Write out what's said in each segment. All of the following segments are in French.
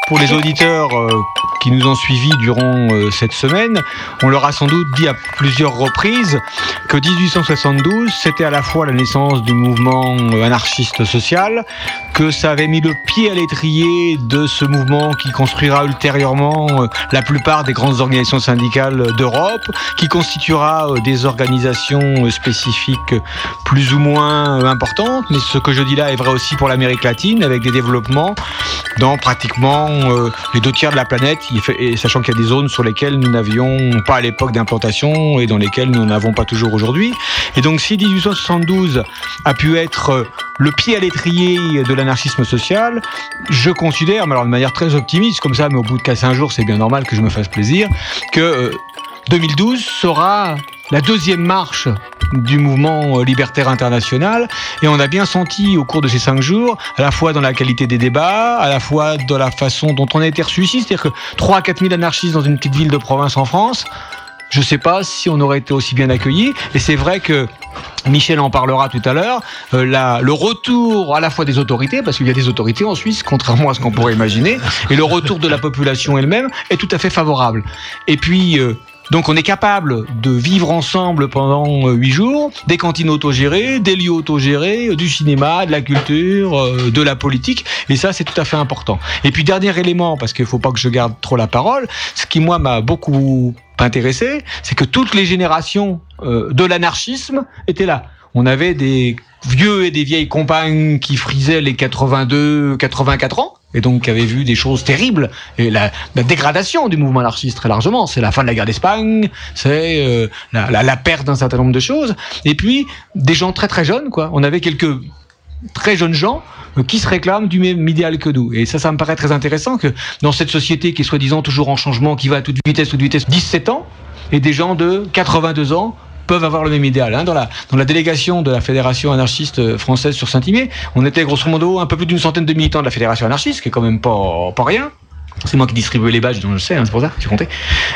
pour les auditeurs qui nous ont suivis durant cette semaine, on leur a sans doute dit à plusieurs reprises que 1872, c'était à la fois la naissance du mouvement anarchiste social, que ça avait mis le pied à l'étrier de ce mouvement qui construira ultérieurement la plupart des grandes organisations syndicales d'Europe, qui constituera des organisations spécifiques plus ou moins importantes, mais ce que je dis là est vrai aussi pour l'Amérique latine, avec des développements dans pratiquement les 2/3 de la planète, et sachant qu'il y a des zones sur lesquelles nous n'avions pas à l'époque d'implantation et dans lesquelles nous n'en avons pas toujours aujourd'hui. Et donc si 1872 a pu être le pied à l'étrier de l'anarchisme social, je considère, mais alors de manière très optimiste comme ça, mais au bout de 4-5 jours c'est bien normal que je me fasse plaisir, que 2012 sera la deuxième marche du mouvement libertaire international, et on a bien senti au cours de ces 5 jours, à la fois dans la qualité des débats, à la fois dans la façon dont on a été reçu ici, c'est-à-dire que 3 à 4 000 anarchistes dans une petite ville de province en France, je ne sais pas si on aurait été aussi bien accueillis, et c'est vrai que Michel en parlera tout à l'heure, le retour à la fois des autorités, parce qu'il y a des autorités en Suisse, contrairement à ce qu'on pourrait imaginer, et le retour de la population elle-même est tout à fait favorable. Et puis, donc on est capable de vivre ensemble pendant 8 jours, des cantines autogérées, des lieux autogérés, du cinéma, de la culture, de la politique, et ça c'est tout à fait important. Et puis dernier élément, parce qu'il ne faut pas que je garde trop la parole, ce qui moi m'a beaucoup intéressé, c'est que toutes les générations de l'anarchisme étaient là. On avait des vieux et des vieilles compagnes qui frisaient les 82, 84 ans, et donc qui avaient vu des choses terribles, et la dégradation du mouvement anarchiste très largement, c'est la fin de la guerre d'Espagne, c'est la perte d'un certain nombre de choses, et puis des gens très très jeunes, quoi. On avait quelques très jeunes gens qui se réclament du même idéal que nous. Et ça me paraît très intéressant que dans cette société qui est soi-disant toujours en changement, qui va à toute vitesse, 17 ans, et des gens de 82 ans peuvent avoir le même idéal. Dans la délégation de la Fédération anarchiste française sur Saint-Imier, on était grosso modo un peu plus d'une centaine de militants de la Fédération anarchiste, qui est quand même pas rien. C'est moi qui distribuais les badges, donc je sais, c'est pour ça, j'ai compté.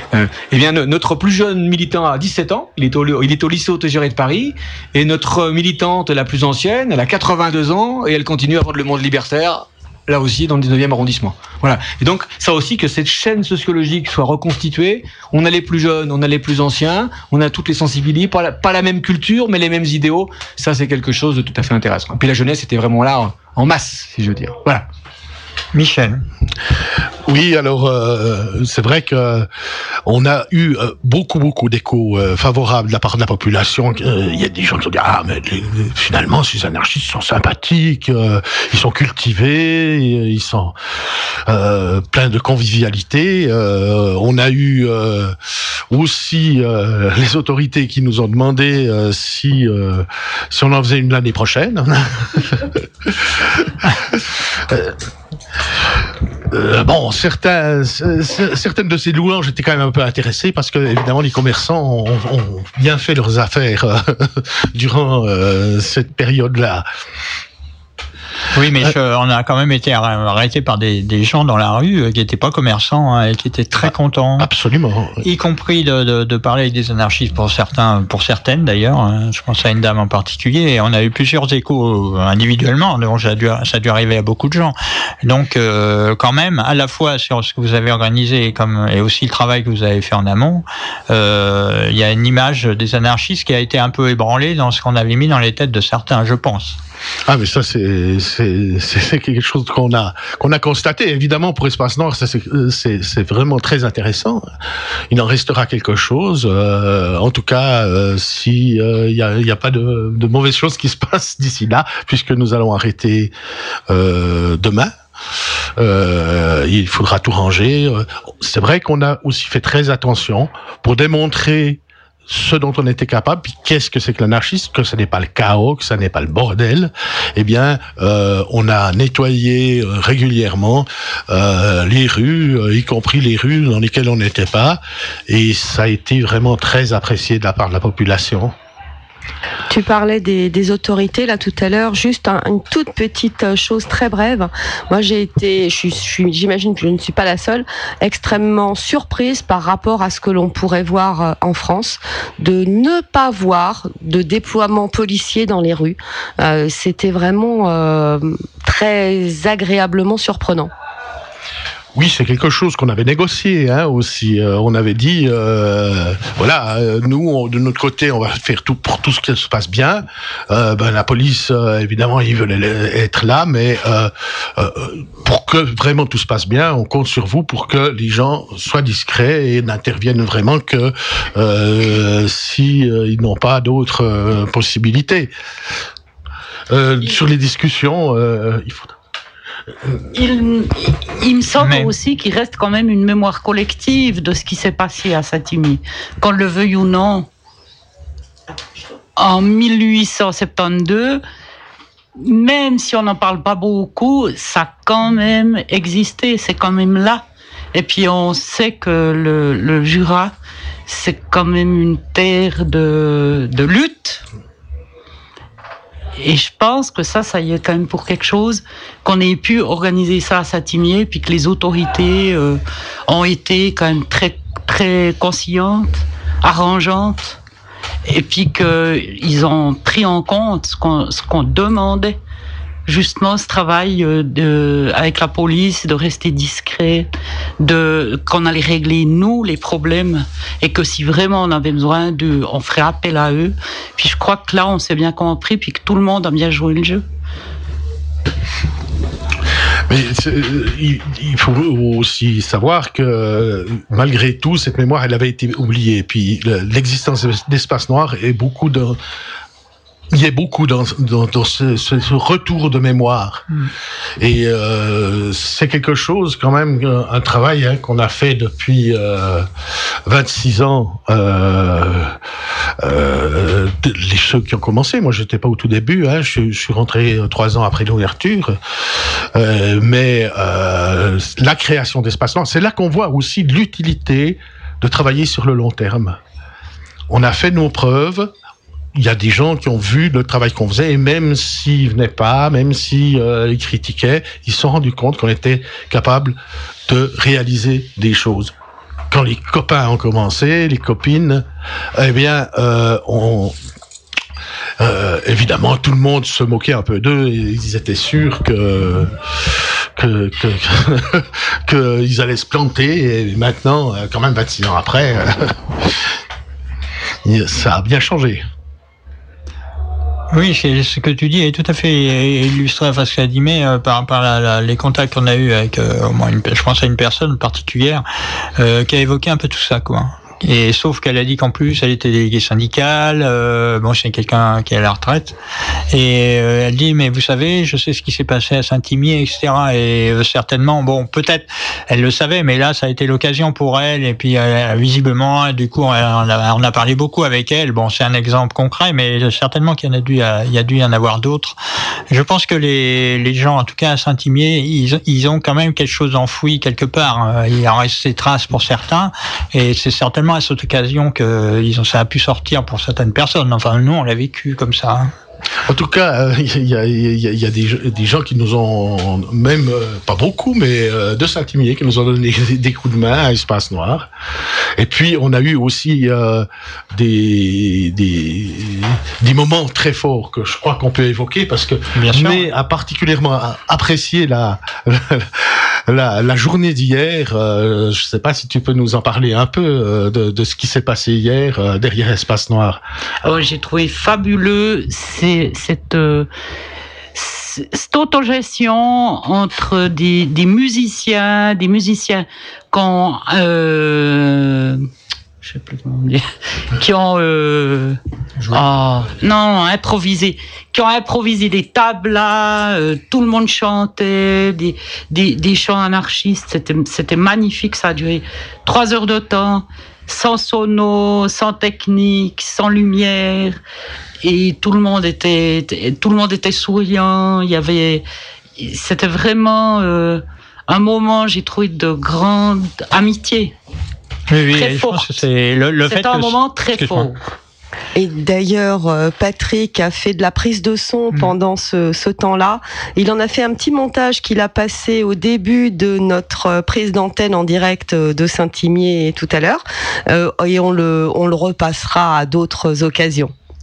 Eh bien, notre plus jeune militant a 17 ans, il est au lycée autogéré de Paris, et notre militante la plus ancienne, elle a 82 ans, et elle continue à vendre le monde libertaire, là aussi, dans le 19e arrondissement. Voilà. Et donc, ça aussi, que cette chaîne sociologique soit reconstituée, on a les plus jeunes, on a les plus anciens, on a toutes les sensibilités, pas la même culture, mais les mêmes idéaux, ça c'est quelque chose de tout à fait intéressant. Et puis la jeunesse était vraiment là, en masse, si je veux dire. Voilà. Michel. Oui, alors c'est vrai que on a eu beaucoup d'échos favorables de la part de la population. Il y a des gens qui ont dit mais finalement ces anarchistes sont sympathiques, ils sont cultivés, ils sont pleins de convivialité. On a eu aussi les autorités qui nous ont demandé si on en faisait une l'année prochaine. Bon, certaines de ces louanges étaient quand même un peu intéressées parce que évidemment les commerçants ont bien fait leurs affaires durant cette période-là. Oui, mais on a quand même été arrêtés par des gens dans la rue qui n'étaient pas commerçants et qui étaient très contents. Absolument. Y compris de parler avec des anarchistes pour certaines d'ailleurs. Je pense à une dame en particulier. Et on a eu plusieurs échos individuellement, donc ça a dû arriver à beaucoup de gens. Donc, quand même, à la fois sur ce que vous avez organisé et aussi le travail que vous avez fait en amont, il y a une image des anarchistes qui a été un peu ébranlée dans ce qu'on avait mis dans les têtes de certains, je pense. Ah, mais ça, c'est quelque chose qu'on a constaté. Évidemment, pour Espace Nord, c'est vraiment très intéressant. Il en restera quelque chose. En tout cas, si il y a pas de mauvaises choses qui se passent d'ici là, puisque nous allons arrêter demain. Il faudra tout ranger. C'est vrai qu'on a aussi fait très attention pour démontrer ce dont on était capable, puis qu'est-ce que c'est que l'anarchisme, que ce n'est pas le chaos, que ce n'est pas le bordel. Eh bien, on a nettoyé régulièrement les rues, y compris les rues dans lesquelles on n'était pas, et ça a été vraiment très apprécié de la part de la population. Tu parlais des autorités là tout à l'heure, juste une toute petite chose très brève. Moi j'imagine que je ne suis pas la seule, extrêmement surprise par rapport à ce que l'on pourrait voir en France, de ne pas voir de déploiement policier dans les rues. C'était vraiment très agréablement surprenant. Oui, c'est quelque chose qu'on avait négocié aussi. On avait dit, nous, de notre côté, on va faire tout pour tout ce qui se passe bien. La police, évidemment, ils veulent être là, mais pour que vraiment tout se passe bien, on compte sur vous pour que les gens soient discrets et n'interviennent vraiment que si ils n'ont pas d'autres possibilités. Sur les discussions, il faut... Il me semble aussi qu'il reste quand même une mémoire collective de ce qui s'est passé à Saint-Imier. Qu'on le veuille ou non, en 1872, même si on n'en parle pas beaucoup, ça a quand même existé, c'est quand même là. Et puis on sait que le Jura, c'est quand même une terre de lutte. Et je pense que ça y est quand même pour quelque chose, qu'on ait pu organiser ça à Saint-Imier, puis que les autorités ont été quand même très, très conscientes, arrangeantes, et puis qu'ils ont pris en compte ce qu'on demandait. Justement, ce travail avec la police, de rester discret, qu'on allait régler, nous, les problèmes, et que si vraiment on avait besoin on ferait appel à eux. Puis je crois que là, on s'est bien compris, puis que tout le monde a bien joué le jeu. Mais il faut aussi savoir que malgré tout, cette mémoire, elle avait été oubliée. Puis l'existence d'Espace Noir est beaucoup de... Il y a beaucoup dans ce retour de mémoire. Et c'est quelque chose, quand même, un travail qu'on a fait depuis 26 ans. Ceux qui ont commencé, moi j'étais pas au tout début, je suis rentré 3 ans après l'ouverture. Mais la création d'Espace Noir, c'est là qu'on voit aussi l'utilité de travailler sur le long terme. On a fait nos preuves. Il y a des gens qui ont vu le travail qu'on faisait et même s'ils venaient pas, même s'ils critiquaient, ils se sont rendus compte qu'on était capable de réaliser des choses. Quand les copains ont commencé, les copines, eh bien, évidemment, tout le monde se moquait un peu d'eux et ils étaient sûrs qu'ils allaient se planter. Et maintenant, quand même 26 ans après, ça a bien changé. Oui, ce que tu dis est tout à fait illustré face à Saint-Imier par les contacts qu'on a eus avec au moins je pense à une personne particulière qui a évoqué un peu tout ça, quoi. Et sauf qu'elle a dit qu'en plus elle était déléguée syndicale, c'est quelqu'un qui est à la retraite, et elle dit mais vous savez, je sais ce qui s'est passé à Saint-Imier, etc. Et certainement, peut-être elle le savait, mais là ça a été l'occasion pour elle, et puis visiblement, du coup on a parlé beaucoup avec elle. C'est un exemple concret, mais certainement qu'il y a dû y en avoir d'autres. Je pense que les gens, en tout cas à Saint-Imier, ils ont quand même quelque chose enfoui quelque part. Il en reste ses traces pour certains, et c'est certainement à cette occasion que ça a pu sortir pour certaines personnes. Enfin, nous, on l'a vécu comme ça. En tout cas, il y a des gens qui nous ont, même, pas beaucoup, mais de Saint-Imier, qui nous ont donné des coups de main à Espace Noir. Et puis, on a eu aussi des moments très forts que je crois qu'on peut évoquer, parce que René a particulièrement apprécié la journée d'hier. Je ne sais pas si tu peux nous en parler un peu de ce qui s'est passé hier derrière Espace Noir. J'ai trouvé fabuleux cette autogestion entre des musiciens qui ont je sais plus comment dire, qui ont improvisé des tablas, tout le monde chantait, des chants anarchistes, c'était magnifique, ça a duré 3 heures de temps, sans sono, sans technique, sans lumière, et tout le monde était souriant. C'était vraiment un moment, j'ai trouvé, de grande amitié. Oui, très je fort. pense que c'est le fait C'était un moment très fort. Et d'ailleurs, Patrick a fait de la prise de son pendant ce temps-là. Il en a fait un petit montage qu'il a passé au début de notre prise d'antenne en direct de Saint-Imier tout à l'heure. Et on le repassera à d'autres occasions.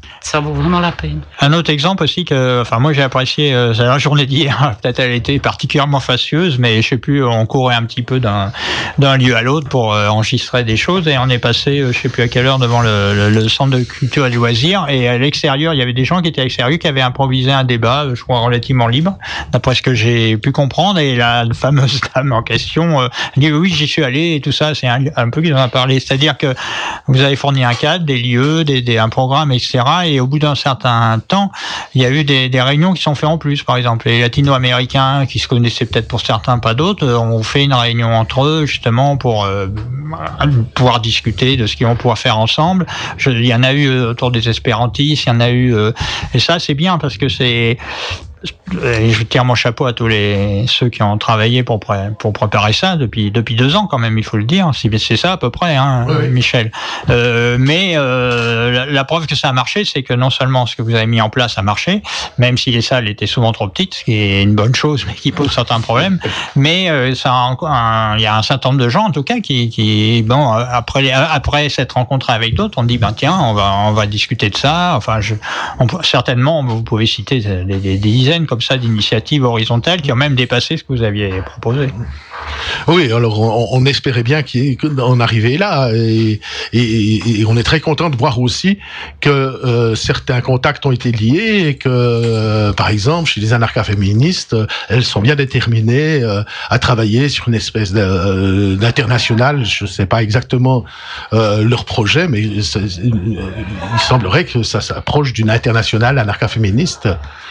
Ça vaut vraiment la peine. Un autre exemple aussi moi j'ai apprécié, la journée d'hier, peut-être elle était particulièrement facieuse, mais je sais plus, on courait un petit peu d'un lieu à l'autre pour enregistrer des choses, et on est passé, je sais plus à quelle heure, devant le centre de culture et de loisirs, et à l'extérieur, il y avait des gens qui étaient à l'extérieur, qui avaient improvisé un débat, je crois relativement libre, d'après ce que j'ai pu comprendre, et la fameuse dame en question dit oui, j'y suis allé, et tout ça, c'est un peu qu'ils en a parlé, c'est-à-dire que vous avez fourni un cadre, des lieux, un programme, etc., et au bout d'un certain temps, il y a eu des réunions qui sont faites en plus. Par exemple, les latino-américains, qui se connaissaient peut-être pour certains, pas d'autres, ont fait une réunion entre eux, justement, pour pouvoir discuter de ce qu'ils vont pouvoir faire ensemble. Il y en a eu autour des espérantistes, il y en a eu... et ça, c'est bien, parce que c'est... Et je tire mon chapeau à tous ceux qui ont travaillé pour préparer ça depuis 2 ans quand même, il faut le dire. C'est ça à peu près, hein, oui. Michel. Mais la preuve que ça a marché, c'est que non seulement ce que vous avez mis en place a marché, même si les salles étaient souvent trop petites, ce qui est une bonne chose, mais qui pose certains problèmes. Mais il y a un certain nombre de gens, en tout cas, qui après s'être rencontrés avec d'autres, on dit tiens, on va discuter de ça. Enfin, certainement, vous pouvez citer des dizaines comme ça d'initiatives horizontales qui ont même dépassé ce que vous aviez proposé. Oui, alors on espérait bien qu'on arrivait là, et on est très content de voir aussi que certains contacts ont été liés, et que par exemple chez les anarcha-féministes, elles sont bien déterminées à travailler sur une espèce d'international. Je ne sais pas exactement leur projet, mais il semblerait que ça s'approche d'une internationale anarcha-féministe.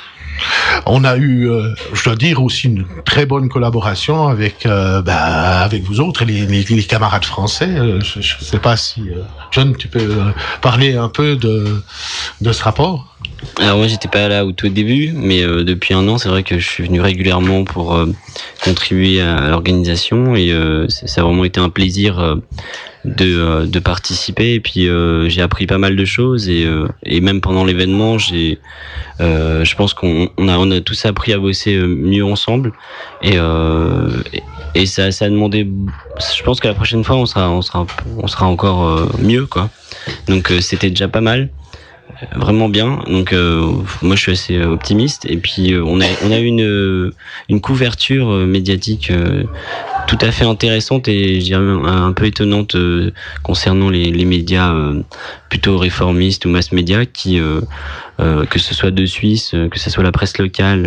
On a eu, je dois dire, aussi une très bonne collaboration avec vous autres, les camarades français. Je ne sais pas si, John, tu peux parler un peu de ce rapport? Alors moi, j'étais pas là au tout début, mais depuis 1 an, c'est vrai que je suis venu régulièrement pour contribuer à l'organisation, et ça a vraiment été un plaisir de participer, et puis j'ai appris pas mal de choses, et même pendant l'événement, je pense qu'on a tous appris à bosser mieux ensemble, et ça a demandé. Je pense que la prochaine fois, on sera encore mieux, quoi. Donc c'était déjà pas mal. Vraiment bien, donc moi je suis assez optimiste, et puis on a eu une couverture médiatique tout à fait intéressante, et je dirais un peu étonnante concernant les médias plutôt réformistes ou mass médias, qui que ce soit de Suisse, que ce soit la presse locale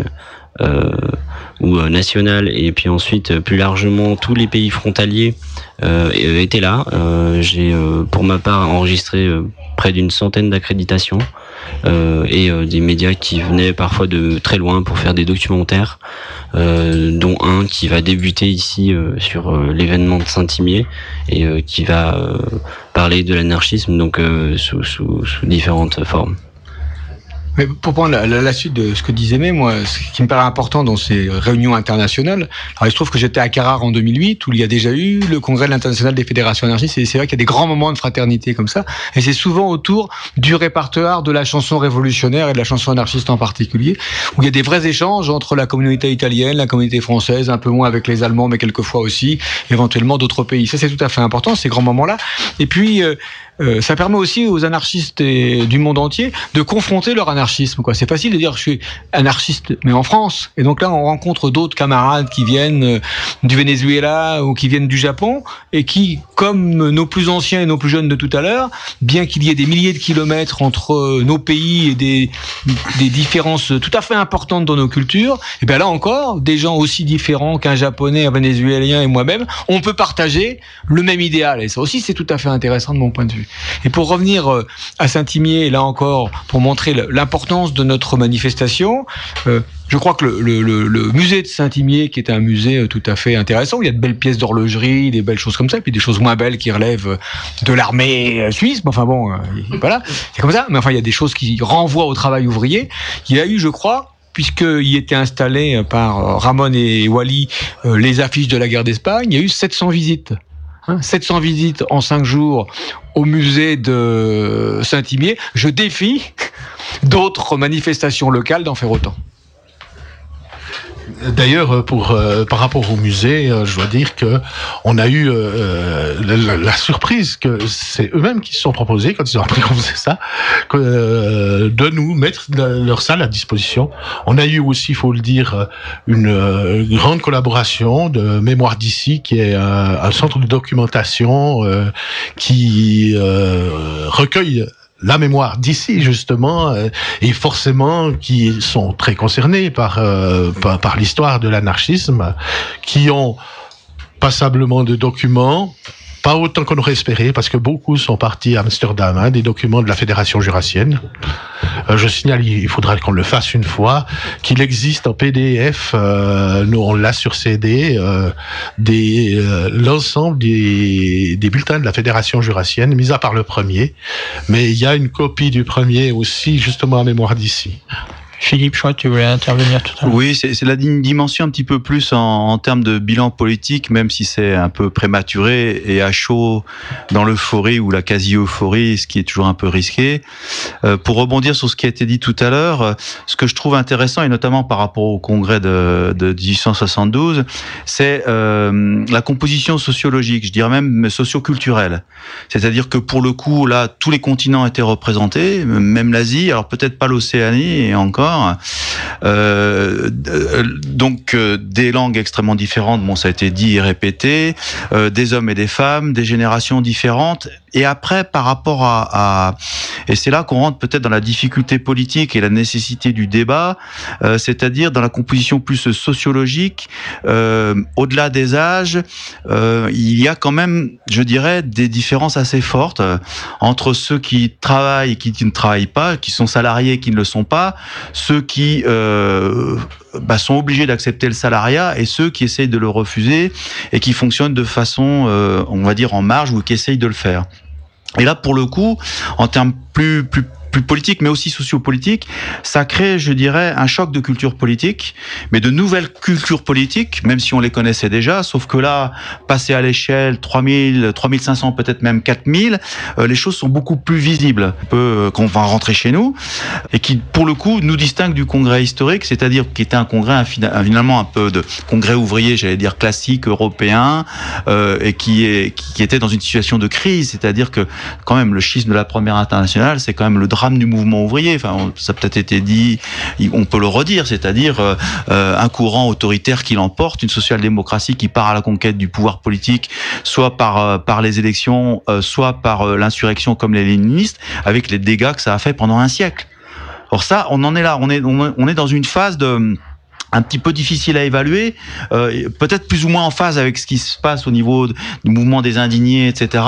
ou nationale, et puis ensuite plus largement tous les pays frontaliers étaient là. J'ai pour ma part enregistré près d'une centaine d'accréditations, et des médias qui venaient parfois de très loin pour faire des documentaires, dont un qui va débuter ici sur l'événement de Saint-Imier, et qui va parler de l'anarchisme, donc sous différentes formes. Mais pour prendre la suite de ce que disait Aimé, moi, ce qui me paraît important dans ces réunions internationales, alors il se trouve que j'étais à Carrare en 2008, où il y a déjà eu le congrès de l'international des fédérations anarchistes, et c'est vrai qu'il y a des grands moments de fraternité comme ça, et c'est souvent autour du répertoire de la chanson révolutionnaire et de la chanson anarchiste en particulier, où il y a des vrais échanges entre la communauté italienne, la communauté française, un peu moins avec les Allemands, mais quelquefois aussi, éventuellement d'autres pays. Ça, c'est tout à fait important, ces grands moments-là. Et puis, ça permet aussi aux anarchistes du monde entier de confronter leur anarchisme, quoi. C'est facile de dire que je suis anarchiste, mais en France. Et donc là, on rencontre d'autres camarades qui viennent du Venezuela ou qui viennent du Japon, et qui, comme nos plus anciens et nos plus jeunes de tout à l'heure, bien qu'il y ait des milliers de kilomètres entre nos pays et des différences tout à fait importantes dans nos cultures, et bien là encore, des gens aussi différents qu'un Japonais, un Vénézuélien et moi-même, on peut partager le même idéal. Et ça aussi, c'est tout à fait intéressant de mon point de vue. Et pour revenir à Saint-Imier, là encore, pour montrer l'importance de notre manifestation, je crois que le musée de Saint-Imier, qui est un musée tout à fait intéressant, où il y a de belles pièces d'horlogerie, des belles choses comme ça, puis des choses moins belles qui relèvent de l'armée suisse, mais enfin bon, voilà, c'est comme ça, mais enfin il y a des choses qui renvoient au travail ouvrier. Il y a eu, je crois, puisqu'il était installé par Ramon et Wally les affiches de la guerre d'Espagne, il y a eu 700 visites. 700 visites en 5 jours au musée de Saint-Imier. Je défie d'autres manifestations locales d'en faire autant. D'ailleurs, par rapport au musée, je dois dire que on a eu la surprise que c'est eux-mêmes qui se sont proposés, quand ils ont appris qu'on faisait ça, de nous mettre leur salle à disposition. On a eu aussi, il faut le dire, une grande collaboration de Mémoire d'ici, qui est un centre de documentation qui recueille la mémoire d'ici, justement, et forcément qui sont très concernés par l'histoire de l'anarchisme, qui ont passablement de documents, pas autant qu'on aurait espéré, parce que beaucoup sont partis à Amsterdam, des documents de la Fédération jurassienne. Je signale, il faudra qu'on le fasse une fois, qu'il existe en PDF, nous on l'a sur CD, l'ensemble des bulletins de la Fédération jurassienne, mis à part le premier, mais il y a une copie du premier aussi, justement, à Mémoire d'ici. Philippe, je crois que tu voulais intervenir tout à l'heure. Oui, c'est la dimension un petit peu plus en termes de bilan politique, même si c'est un peu prématuré et à chaud dans l'euphorie ou la quasi-euphorie, ce qui est toujours un peu risqué. Pour rebondir sur ce qui a été dit tout à l'heure, ce que je trouve intéressant, et notamment par rapport au congrès de 1872, c'est la composition sociologique, je dirais même socio-culturelle. C'est-à-dire que pour le coup, là, tous les continents étaient représentés, même l'Asie, alors peut-être pas l'Océanie, et encore. Donc des langues extrêmement différentes, bon, ça a été dit et répété, des hommes et des femmes, des générations différentes. Et après, par rapport et c'est là qu'on rentre peut-être dans la difficulté politique et la nécessité du débat, c'est-à-dire dans la composition plus sociologique, au-delà des âges, il y a quand même, je dirais, des différences assez fortes entre ceux qui travaillent et qui ne travaillent pas, qui sont salariés et qui ne le sont pas, ceux qui sont obligés d'accepter le salariat et ceux qui essayent de le refuser et qui fonctionnent de façon, on va dire, en marge ou qui essayent de le faire. Et là, pour le coup, en termes plus politique, mais aussi sociopolitique, ça crée, je dirais, un choc de culture politique, mais de nouvelles cultures politiques, même si on les connaissait déjà, sauf que là, passer à l'échelle 3000, 3500, peut-être même 4000, les choses sont beaucoup plus visibles, qu'on va rentrer chez nous, et qui, pour le coup, nous distingue du congrès historique, c'est-à-dire qui était un congrès finalement un peu de congrès ouvrier, j'allais dire classique, européen, et qui était dans une situation de crise, c'est-à-dire que, quand même, le schisme de la Première Internationale, c'est quand même le drame du mouvement ouvrier. Enfin, ça a peut-être été dit, on peut le redire, c'est-à-dire un courant autoritaire qui l'emporte, une social-démocratie qui part à la conquête du pouvoir politique, soit par les élections, soit par l'insurrection comme les léninistes, avec les dégâts que ça a fait pendant un siècle. Or ça, on en est là, on est dans une phase un petit peu difficile à évaluer, peut-être plus ou moins en phase avec ce qui se passe au niveau du mouvement des indignés, etc.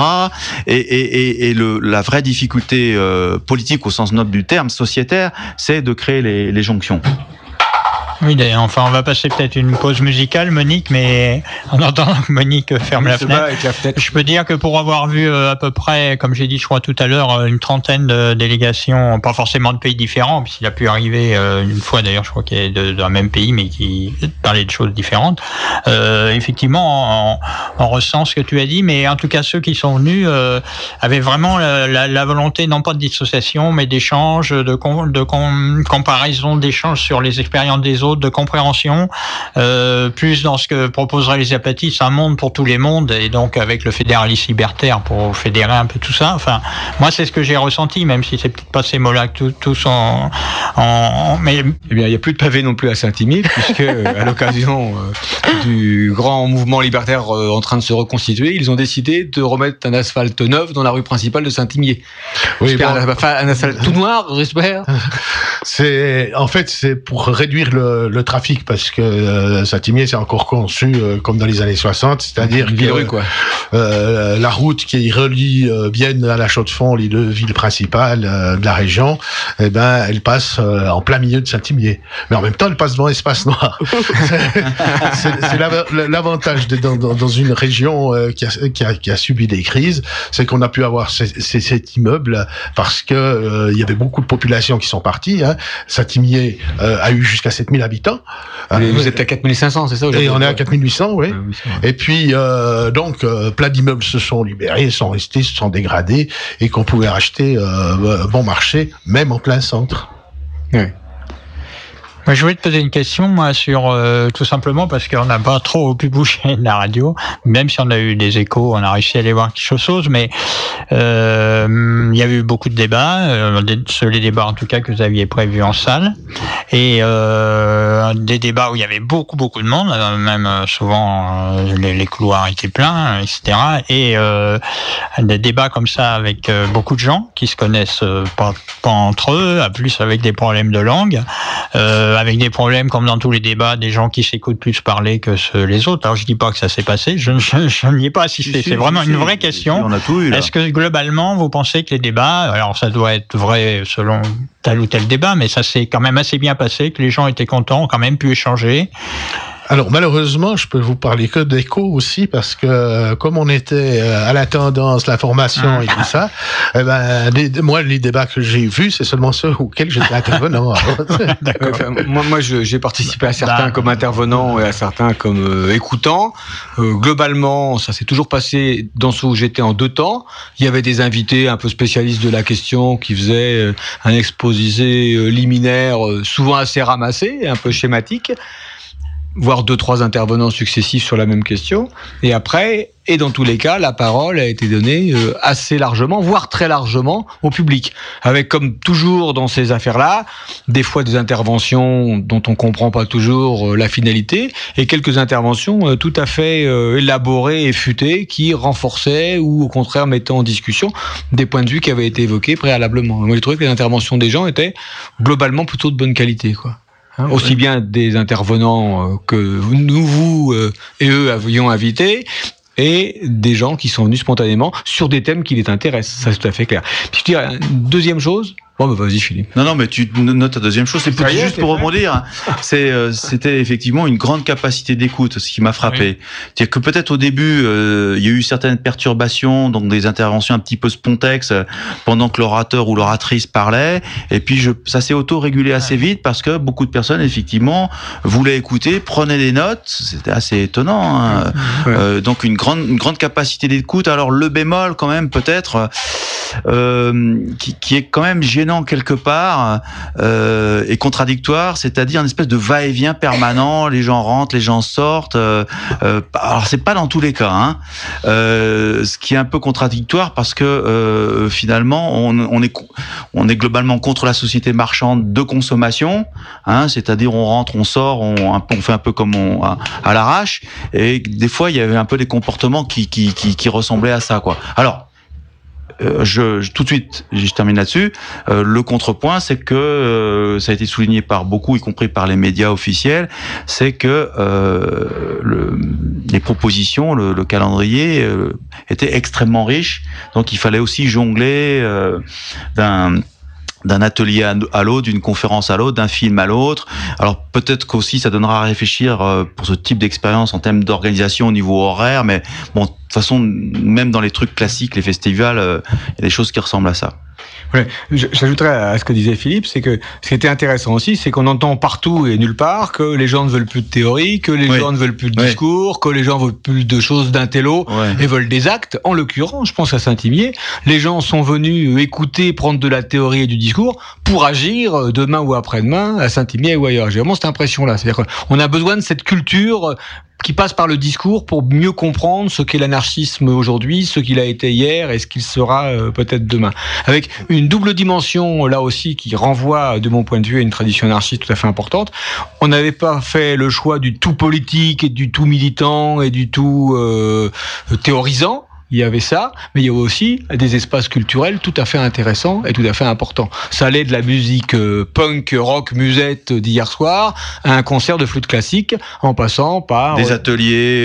Et la vraie difficulté politique au sens noble du terme, sociétaire, c'est de créer les jonctions. Oui, d'ailleurs, enfin, on va passer peut-être une pause musicale, Monique, mais en attendant que Monique ferme la fenêtre, je peux dire que pour avoir vu à peu près, comme j'ai dit, je crois tout à l'heure, une trentaine de délégations, pas forcément de pays différents, puisqu'il a pu arriver une fois, d'ailleurs, je crois qu'il est d'un même pays, mais qui parlait de choses différentes. Effectivement, on ressent ce que tu as dit, mais en tout cas, ceux qui sont venus avaient vraiment la volonté, non pas de dissociation, mais d'échange, de comparaison, d'échange sur les expériences des autres, de compréhension, plus dans ce que proposeraient les apatistes, un monde pour tous les mondes, et donc avec le fédéralisme libertaire pour fédérer un peu tout ça. Enfin, moi, c'est ce que j'ai ressenti, même si c'est peut-être pas ces mots-là que tous mais... Eh bien, il n'y a plus de pavé non plus à Saint-Imier, puisque à l'occasion du grand mouvement libertaire en train de se reconstituer, ils ont décidé de remettre un asphalte neuf dans la rue principale de Saint-Imier. Oui, un asphalte tout noir, j'espère. En fait, c'est pour réduire le trafic, parce que Saint-Imier, c'est encore conçu comme dans les années 60, c'est-à-dire la route qui relie Bienne à la Chaux-de-Fonds, les deux villes principales de la région, eh ben, elle passe en plein milieu de Saint-Imier. Mais en même temps, elle passe devant Espace Noir. c'est l'avantage dans une région qui a subi des crises, c'est qu'on a pu avoir cet immeuble parce que il y avait beaucoup de populations qui sont parties. Saint-Imier a eu jusqu'à 7000 habitants. Vous êtes à 4500, c'est ça aujourd'hui? Et on est à 4800, oui. Et puis, donc, plein d'immeubles se sont libérés, sont restés, se sont dégradés, et qu'on pouvait racheter bon marché, même en plein centre. Oui. Moi, je voulais te poser une question, moi, sur tout simplement parce qu'on n'a pas trop pu bouger de la radio, même si on a eu des échos, on a réussi à aller voir quelque chose, mais il y a eu beaucoup de débats, les débats en tout cas que vous aviez prévus en salle, et des débats où il y avait beaucoup de monde, même souvent les couloirs étaient pleins, etc. Et des débats comme ça avec beaucoup de gens qui se connaissent pas entre eux, à plus avec des problèmes de langue. Avec des problèmes comme dans tous les débats, des gens qui s'écoutent plus parler que les autres. Alors je dis pas que ça s'est passé, je n'y ai pas assisté. C'est vraiment une vraie question. On a tout eu, là. Est-ce que globalement vous pensez que les débats, alors ça doit être vrai selon tel ou tel débat, mais ça s'est quand même assez bien passé, que les gens étaient contents, ont quand même pu échanger? Alors malheureusement, je peux vous parler que d'écho aussi parce que comme on était à la tendance, la formation et tout ça, moi les débats que j'ai vus, c'est seulement ceux auxquels j'étais intervenant. Moi, j'ai participé à certains comme intervenant et à certains comme écoutant. Globalement, ça s'est toujours passé dans ce où j'étais en 2 temps. Il y avait des invités un peu spécialistes de la question qui faisaient un exposé liminaire, souvent assez ramassé, un peu schématique, voire 2-3 intervenants successifs sur la même question. Et après, et dans tous les cas, la parole a été donnée assez largement, voire très largement au public. Avec, comme toujours dans ces affaires-là, des fois des interventions dont on comprend pas toujours la finalité, et quelques interventions tout à fait élaborées et futées qui renforçaient ou au contraire mettaient en discussion des points de vue qui avaient été évoqués préalablement. Moi, j'ai trouvé que les interventions des gens étaient globalement plutôt de bonne qualité, quoi. Aussi bien des intervenants que nous, vous et eux avions invités, et des gens qui sont venus spontanément sur des thèmes qui les intéressent. Ça, c'est tout à fait clair. Puis je dirais, une deuxième chose. Bon, bah, vas-y, Philippe. Non, mais tu notes ta deuxième chose. C'est juste pour rebondir. C'était effectivement une grande capacité d'écoute, ce qui m'a frappé. Oui. C'est-à-dire que peut-être au début, il y a eu certaines perturbations, donc des interventions un petit peu spontaxes pendant que l'orateur ou l'oratrice parlait. Et puis, ça s'est auto-régulé assez vite parce que beaucoup de personnes, effectivement, voulaient écouter, prenaient des notes. C'était assez étonnant. Hein. Donc, une grande capacité d'écoute. Alors, le bémol, quand même, peut-être, qui est quand même gênant quelque part et contradictoire, c'est-à-dire une espèce de va-et-vient permanent, les gens rentrent, les gens sortent. Alors c'est pas dans tous les cas, hein. Ce qui est un peu contradictoire parce que finalement on est globalement contre la société marchande de consommation, hein, c'est-à-dire on rentre, on sort, on fait un peu comme à l'arrache, et des fois il y avait un peu des comportements qui ressemblaient à ça, quoi. Alors tout de suite, je termine là-dessus. Le contrepoint, c'est que ça a été souligné par beaucoup, y compris par les médias officiels, c'est que les propositions, le calendrier était extrêmement riche. Donc, il fallait aussi jongler d'un atelier à l'autre, d'une conférence à l'autre, d'un film à l'autre. Alors peut-être qu'aussi ça donnera à réfléchir pour ce type d'expérience en termes d'organisation au niveau horaire, mais bon, de toute façon, même dans les trucs classiques, les festivals, il y a des choses qui ressemblent à ça. Ouais, j'ajouterais à ce que disait Philippe, c'est que ce qui était intéressant aussi, c'est qu'on entend partout et nulle part que les gens ne veulent plus de théorie, que les gens ne veulent plus de discours, que les gens veulent plus de choses d'intello et veulent des actes. En l'occurrence, je pense à Saint-Imier, les gens sont venus écouter, prendre de la théorie et du discours pour agir demain ou après-demain à Saint-Imier ou ailleurs. J'ai vraiment cette impression-là. C'est-à-dire qu'on a besoin de cette culture qui passe par le discours pour mieux comprendre ce qu'est l'anarchisme aujourd'hui, ce qu'il a été hier et ce qu'il sera peut-être demain. Avec une double dimension, là aussi, qui renvoie, de mon point de vue, à une tradition anarchiste tout à fait importante. On n'avait pas fait le choix du tout politique et du tout militant et du tout théorisant. Il y avait ça, mais il y avait aussi des espaces culturels tout à fait intéressants et tout à fait importants. Ça allait de la musique punk, rock, musette d'hier soir à un concert de flûte classique, en passant par des ateliers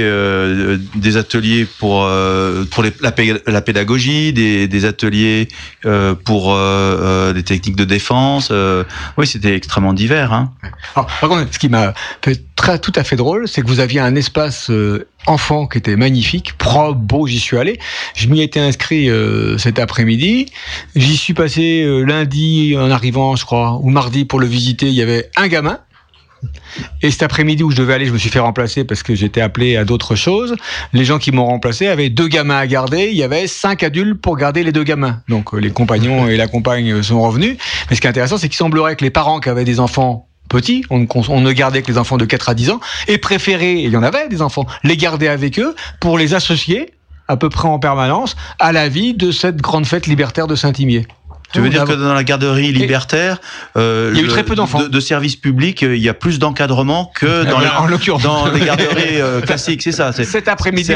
pour la pédagogie, des ateliers pour des techniques de défense. Oui, c'était extrêmement divers. Hein. Alors, par contre, ce qui m'a fait tout à fait drôle, c'est que vous aviez un espace enfant qui était magnifique, propre, beau, j'y suis allé. Je m'y étais inscrit cet après-midi. J'y suis passé lundi en arrivant, je crois, ou mardi pour le visiter. Il y avait un gamin. Et cet après-midi où je devais aller, je me suis fait remplacer parce que j'étais appelé à d'autres choses. Les gens qui m'ont remplacé avaient 2 gamins à garder. Il y avait 5 adultes pour garder les 2 gamins. Donc les compagnons et la compagne sont revenus. Mais ce qui est intéressant, c'est qu'il semblerait que les parents qui avaient des enfants petits, on ne gardait que les enfants de 4 à 10 ans, et préférait, et il y en avait des enfants, les garder avec eux pour les associer à peu près en permanence à la vie de cette grande fête libertaire de Saint-Imier. Tu veux dire que dans la garderie libertaire, il y a eu très peu d'enfants. De services publics, il y a plus d'encadrement que dans les garderies classiques, c'est ça. Cet après-midi,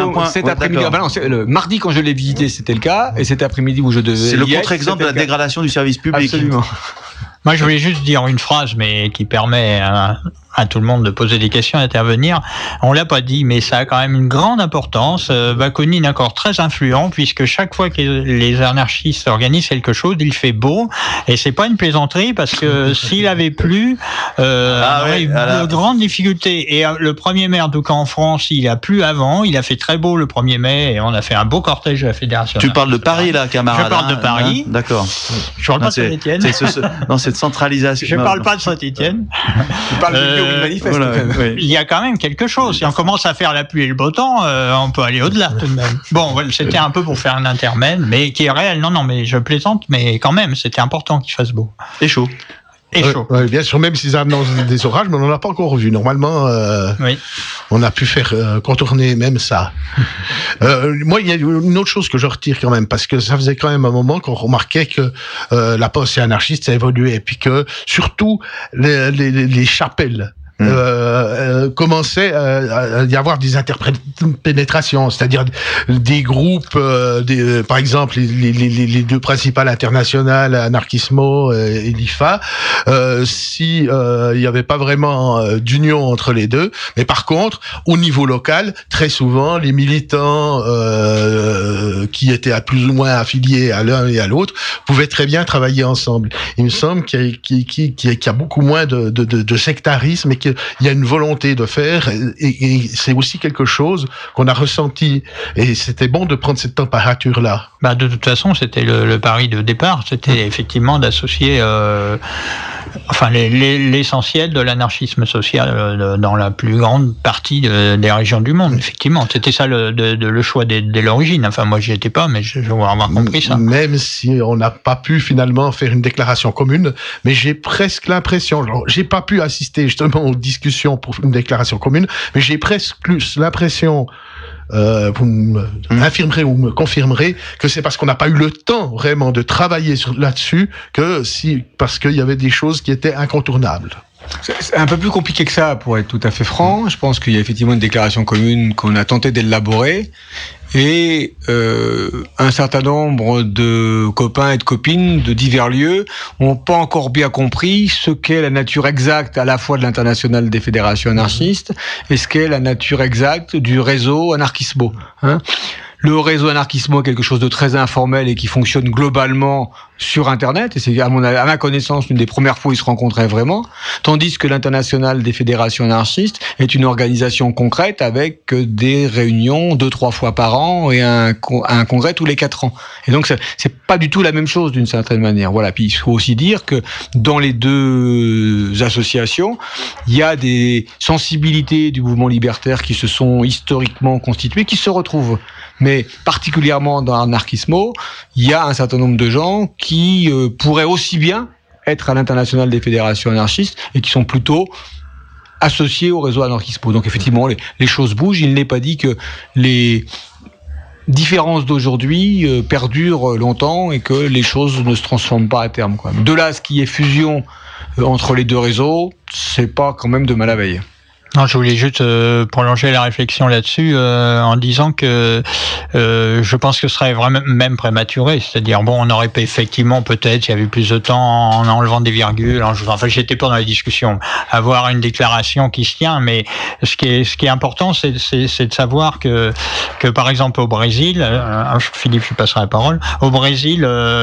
le mardi quand je l'ai visité, c'était le cas, et cet après-midi où je devais. C'est le contre-exemple de la dégradation du service public. Absolument. Moi, je voulais juste dire une phrase, mais qui permet à tout le monde de poser des questions, d'intervenir. On l'a pas dit, mais ça a quand même une grande importance. Bakounine est encore très influent, puisque chaque fois que les anarchistes organisent quelque chose, il fait beau. Et c'est pas une plaisanterie, parce que s'il avait plu, on aurait eu de grandes difficultés. Et le 1er mai, en tout cas en France, il a plu avant. Il a fait très beau le 1er mai, et on a fait un beau cortège de la Fédération. Tu parles de Paris, là, camarade. Je parle de Paris. D'accord. Je parle pas de Saint-Étienne. Non, cette centralisation. Je parle pas de Saint-Étienne. Tu parles de manifeste. Voilà, oui. Il y a quand même quelque chose. Si on commence à faire la pluie et le beau temps, on peut aller au-delà tout de même. Bon, c'était un peu pour faire un intermède, mais qui est réel. Non, mais je plaisante, mais quand même, c'était important qu'il fasse beau. Et chaud. Et chaud. Bien sûr, même s'ils annoncent des orages, mais on n'en a pas encore vu. Normalement, on a pu faire contourner même ça. Moi, il y a une autre chose que je retire quand même, parce que ça faisait quand même un moment qu'on remarquait que la pensée anarchiste, ça évoluait, et puis que surtout les chapelles commençait à y avoir des interpénétrations, c'est-à-dire des groupes, par exemple les deux principales internationales, Anarchismo et l'IFA, si il y avait pas vraiment d'union entre les deux, mais par contre au niveau local, très souvent les militants qui étaient à plus ou moins affiliés à l'un et à l'autre pouvaient très bien travailler ensemble. Il me semble qu'il y a beaucoup moins de sectarisme, et qu'il y a une volonté de faire, et c'est aussi quelque chose qu'on a ressenti, et c'était bon de prendre cette température-là. De toute façon, c'était le pari de départ, c'était effectivement d'associer l'essentiel de l'anarchisme social dans la plus grande partie des régions du monde. Effectivement, c'était ça le choix dès l'origine. Enfin, moi, j'y étais pas, mais je dois avoir compris ça. Même si on n'a pas pu finalement faire une déclaration commune, mais j'ai presque l'impression, j'ai pas pu assister justement aux discussions pour une déclaration commune, mais j'ai presque plus l'impression, vous m'infirmerez ou me confirmerez, que c'est parce qu'on n'a pas eu le temps vraiment de travailler là-dessus, parce qu'il y avait des choses qui étaient incontournables. C'est un peu plus compliqué que ça, pour être tout à fait franc. Je pense qu'il y a effectivement une déclaration commune qu'on a tenté d'élaborer, et un certain nombre de copains et de copines de divers lieux n'ont pas encore bien compris ce qu'est la nature exacte à la fois de l'Internationale des fédérations anarchistes et ce qu'est la nature exacte du réseau Anarchismo. Le réseau Anarchismo est quelque chose de très informel et qui fonctionne globalement sur Internet, et c'est à ma connaissance l'une des premières fois où ils se rencontraient vraiment, tandis que l'Internationale des fédérations anarchistes est une organisation concrète avec des réunions 2-3 fois par an et un congrès tous les 4 ans. Et donc c'est pas du tout la même chose d'une certaine manière. Voilà. Puis il faut aussi dire que dans les deux associations, il y a des sensibilités du mouvement libertaire qui se sont historiquement constituées, qui se retrouvent. Mais particulièrement dans Anarchismo, il y a un certain nombre de gens qui pourraient aussi bien être à l'Internationale des fédérations anarchistes et qui sont plutôt associés au réseau Anarchismo. Donc effectivement, les choses bougent. Il n'est pas dit que les différences d'aujourd'hui perdurent longtemps et que les choses ne se transforment pas à terme, quoi. De là, ce qui est fusion entre les deux réseaux, c'est pas quand même de mal à veiller. Non, je voulais juste prolonger la réflexion là-dessus en disant que je pense que ce serait vraiment même prématuré, c'est-à-dire on aurait effectivement peut-être, s'il y avait plus de temps, en enlevant des virgules, j'étais pas dans la discussion, avoir une déclaration qui se tient, mais ce qui est important, c'est de savoir que par exemple au Brésil, Philippe, je passerai la parole, au Brésil,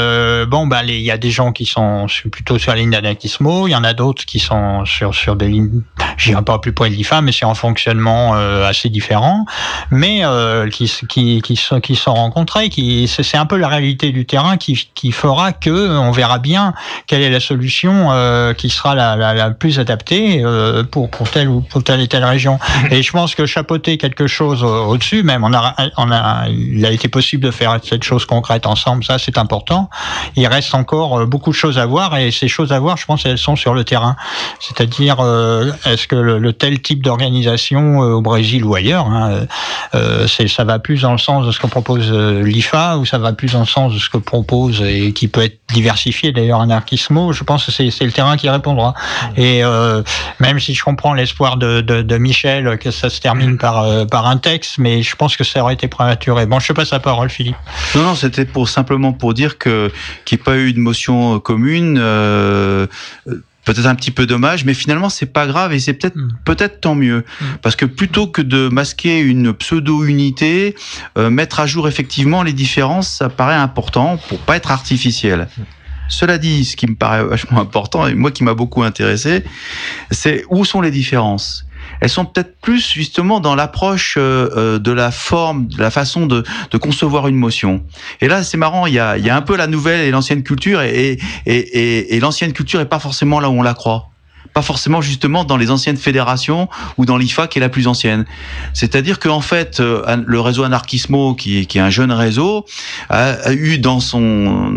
il y a des gens qui sont plutôt sur la ligne d'Anarchismo, il y en a d'autres qui sont sur des lignes, j'irai pas plus près de l'IFA, mais c'est un fonctionnement assez différent, mais qui sont rencontrés. C'est un peu la réalité du terrain qui fera que on verra bien quelle est la solution qui sera la plus adaptée pour telle et telle région. Et je pense que chapeauter quelque chose au-dessus, même il a été possible de faire cette chose concrète ensemble. Ça, c'est important. Il reste encore beaucoup de choses à voir, et ces choses à voir, je pense, elles sont sur le terrain. C'est-à-dire, est-ce que le tel type d'organisation au Brésil ou ailleurs, ça va plus dans le sens de ce que propose l'IFA, ou ça va plus dans le sens de ce que propose, et qui peut être diversifié d'ailleurs, Anarchismo. Je pense que c'est le terrain qui répondra. Et même si je comprends l'espoir de Michel que ça se termine par un texte, mais je pense que ça aurait été prématuré. Bon, je te passe la parole, Philippe. Non, c'était simplement pour dire qu'il n'y ait pas eu de motion commune. Peut-être un petit peu dommage, mais finalement c'est pas grave, et c'est peut-être tant mieux, parce que plutôt que de masquer une pseudo-unité, mettre à jour effectivement les différences, ça paraît important pour pas être artificiel. Cela dit, ce qui me paraît vachement important, et moi qui m'a beaucoup intéressé, c'est où sont les différences. Elles sont peut-être plus justement dans l'approche de la forme, de la façon de concevoir une motion. Et là, c'est marrant, il y a un peu la nouvelle et l'ancienne culture, et l'ancienne culture est pas forcément là où on la croit. Pas forcément justement dans les anciennes fédérations ou dans l'IFA qui est la plus ancienne. C'est-à-dire qu'en fait, le réseau Anarchismo, qui est un jeune réseau, a eu dans son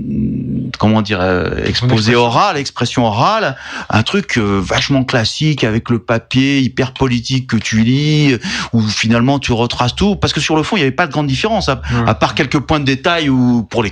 exposé oral, expression orale, un truc vachement classique avec le papier hyper politique que tu lis, où finalement tu retraces tout, parce que sur le fond il n'y avait pas de grande différence, à part quelques points de détail ou pour les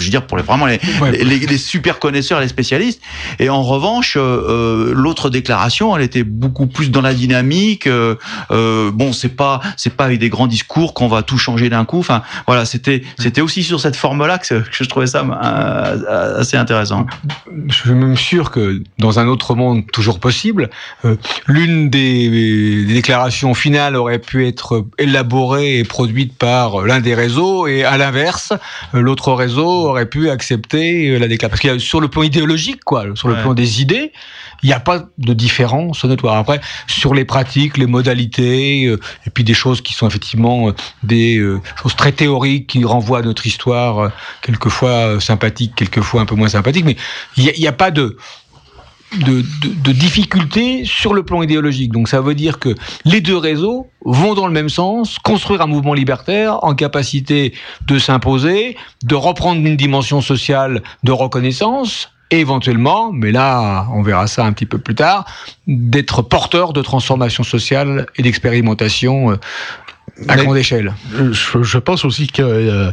super connaisseurs et les spécialistes. Et en revanche, l'autre déclaration, elle était beaucoup plus dans la dynamique. C'est pas avec des grands discours qu'on va tout changer d'un coup. Enfin, voilà, c'était aussi sur cette forme-là que je trouvais ça assez intéressant. Je suis même sûr que dans un autre monde toujours possible, l'une des déclarations finales aurait pu être élaborée et produite par l'un des réseaux, et à l'inverse, l'autre réseau aurait pu accepter la déclaration. Parce qu'il y a, sur le plan idéologique, sur le plan des idées, il n'y a pas de différence notoire. Après, sur les pratiques, les modalités, et puis des choses qui sont effectivement des choses très théoriques qui renvoient à notre histoire, quelquefois sympathique, quelquefois un peu moins sympathique, mais il n'y a pas de difficultés sur le plan idéologique. Donc ça veut dire que les deux réseaux vont dans le même sens, construire un mouvement libertaire en capacité de s'imposer, de reprendre une dimension sociale de reconnaissance, et éventuellement, mais là on verra ça un petit peu plus tard, d'être porteur de transformation sociale et d'expérimentation à grande échelle. Je pense aussi que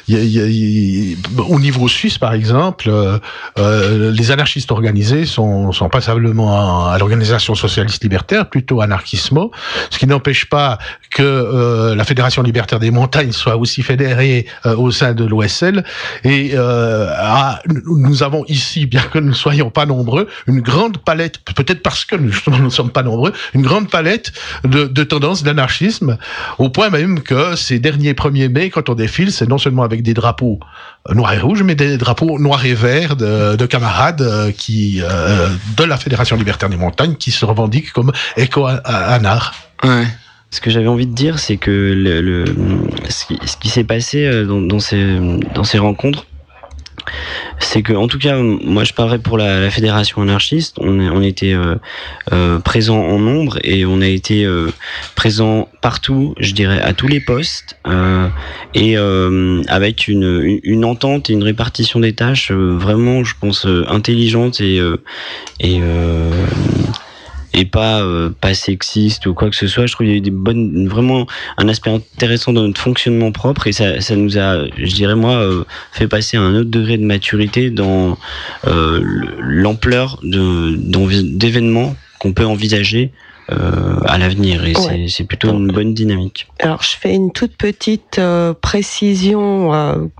au niveau suisse, par exemple, les anarchistes organisés sont passablement à l'organisation socialiste libertaire, plutôt Anarchismo, ce qui n'empêche pas que la Fédération libertaire des montagnes soit aussi fédérée au sein de l'OSL. Et nous avons ici, bien que nous ne soyons pas nombreux, une grande palette, peut-être parce que justement nous ne sommes pas nombreux, une grande palette de tendances d'anarchisme, au point même que ces derniers 1er mai, quand on défile, c'est non seulement avec des drapeaux noirs et rouges, mais des drapeaux noirs et verts de camarades de la Fédération libertaire des montagnes qui se revendiquent comme éco-anar. Ouais. Ce que j'avais envie de dire, c'est que ce qui s'est passé dans ces rencontres, c'est que, en tout cas, moi je parlerai pour la fédération anarchiste. On était présents en nombre, et on a été présents partout, je dirais, à tous les postes, et avec une entente et une répartition des tâches vraiment, je pense, intelligente et pas sexiste ou quoi que ce soit. Je trouve qu'il y a eu vraiment un aspect intéressant dans notre fonctionnement propre, et ça nous a, je dirais moi, fait passer à un autre degré de maturité dans l'ampleur d'événements qu'on peut envisager à l'avenir, et ouais. C'est plutôt une bonne dynamique. Alors je fais une toute petite précision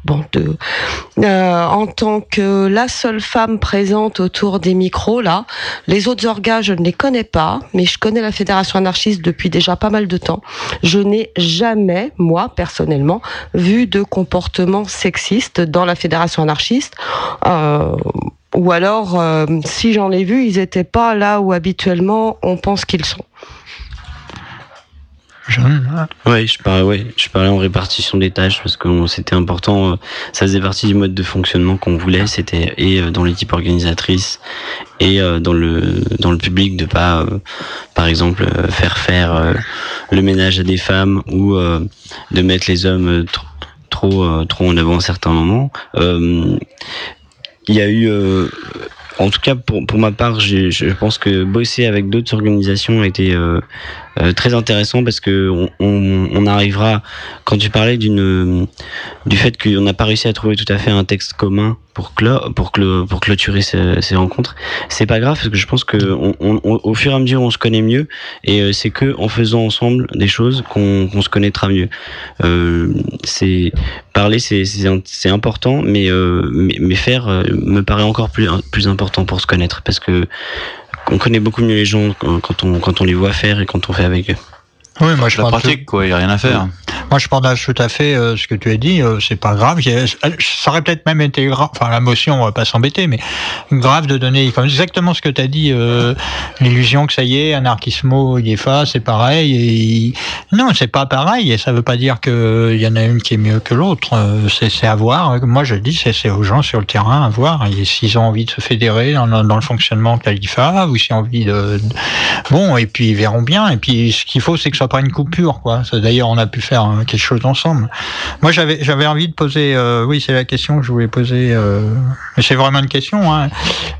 en tant que la seule femme présente autour des micros là. Les autres orgas je ne les connais pas, mais je connais la Fédération anarchiste depuis déjà pas mal de temps. Je n'ai jamais, moi personnellement, vu de comportement sexiste dans la Fédération anarchiste. Ou alors, si j'en ai vu, ils n'étaient pas là où habituellement on pense qu'ils sont. Ouais, je parlais en répartition des tâches parce que c'était important. Ça faisait partie du mode de fonctionnement qu'on voulait. C'était dans l'équipe organisatrice et dans le public de pas, par exemple, faire le ménage à des femmes ou de mettre les hommes trop en avant à certains moments. Il y a eu en tout cas, pour ma part, je pense que bosser avec d'autres organisations a été très intéressant parce que on arrivera. Quand tu parlais du fait qu'on n'a pas réussi à trouver tout à fait un texte commun pour clôturer ces rencontres, c'est pas grave parce que je pense que au fur et à mesure on se connaît mieux et c'est que en faisant ensemble des choses qu'on se connaîtra mieux. C'est parler, c'est important, mais faire me paraît encore plus important pour se connaître parce que on connaît beaucoup mieux les gens quand on les voit faire et quand on fait avec eux. Oui, moi je la pratique, quoi, il n'y a rien à faire. Moi je partage tout à fait ce que tu as dit, c'est pas grave. Ça aurait peut-être même été grave, enfin la motion, on va pas s'embêter, mais grave de donner comme exactement ce que tu as dit, l'illusion que ça y est, anarchismo, IEFA, c'est pareil. Et non, c'est pas pareil, et ça veut pas dire qu'il y en a une qui est mieux que l'autre. C'est à voir. Moi je dis, c'est aux gens sur le terrain à voir. Et s'ils ont envie de se fédérer dans le fonctionnement de l'IFA, ou s'ils ont envie bon, et puis ils verront bien. Et puis ce qu'il faut, c'est que ce soit pas une coupure, quoi. D'ailleurs, on a pu faire quelque chose ensemble. Moi, j'avais envie de poser. Oui, c'est la question que je voulais poser. Mais c'est vraiment une question. Hein.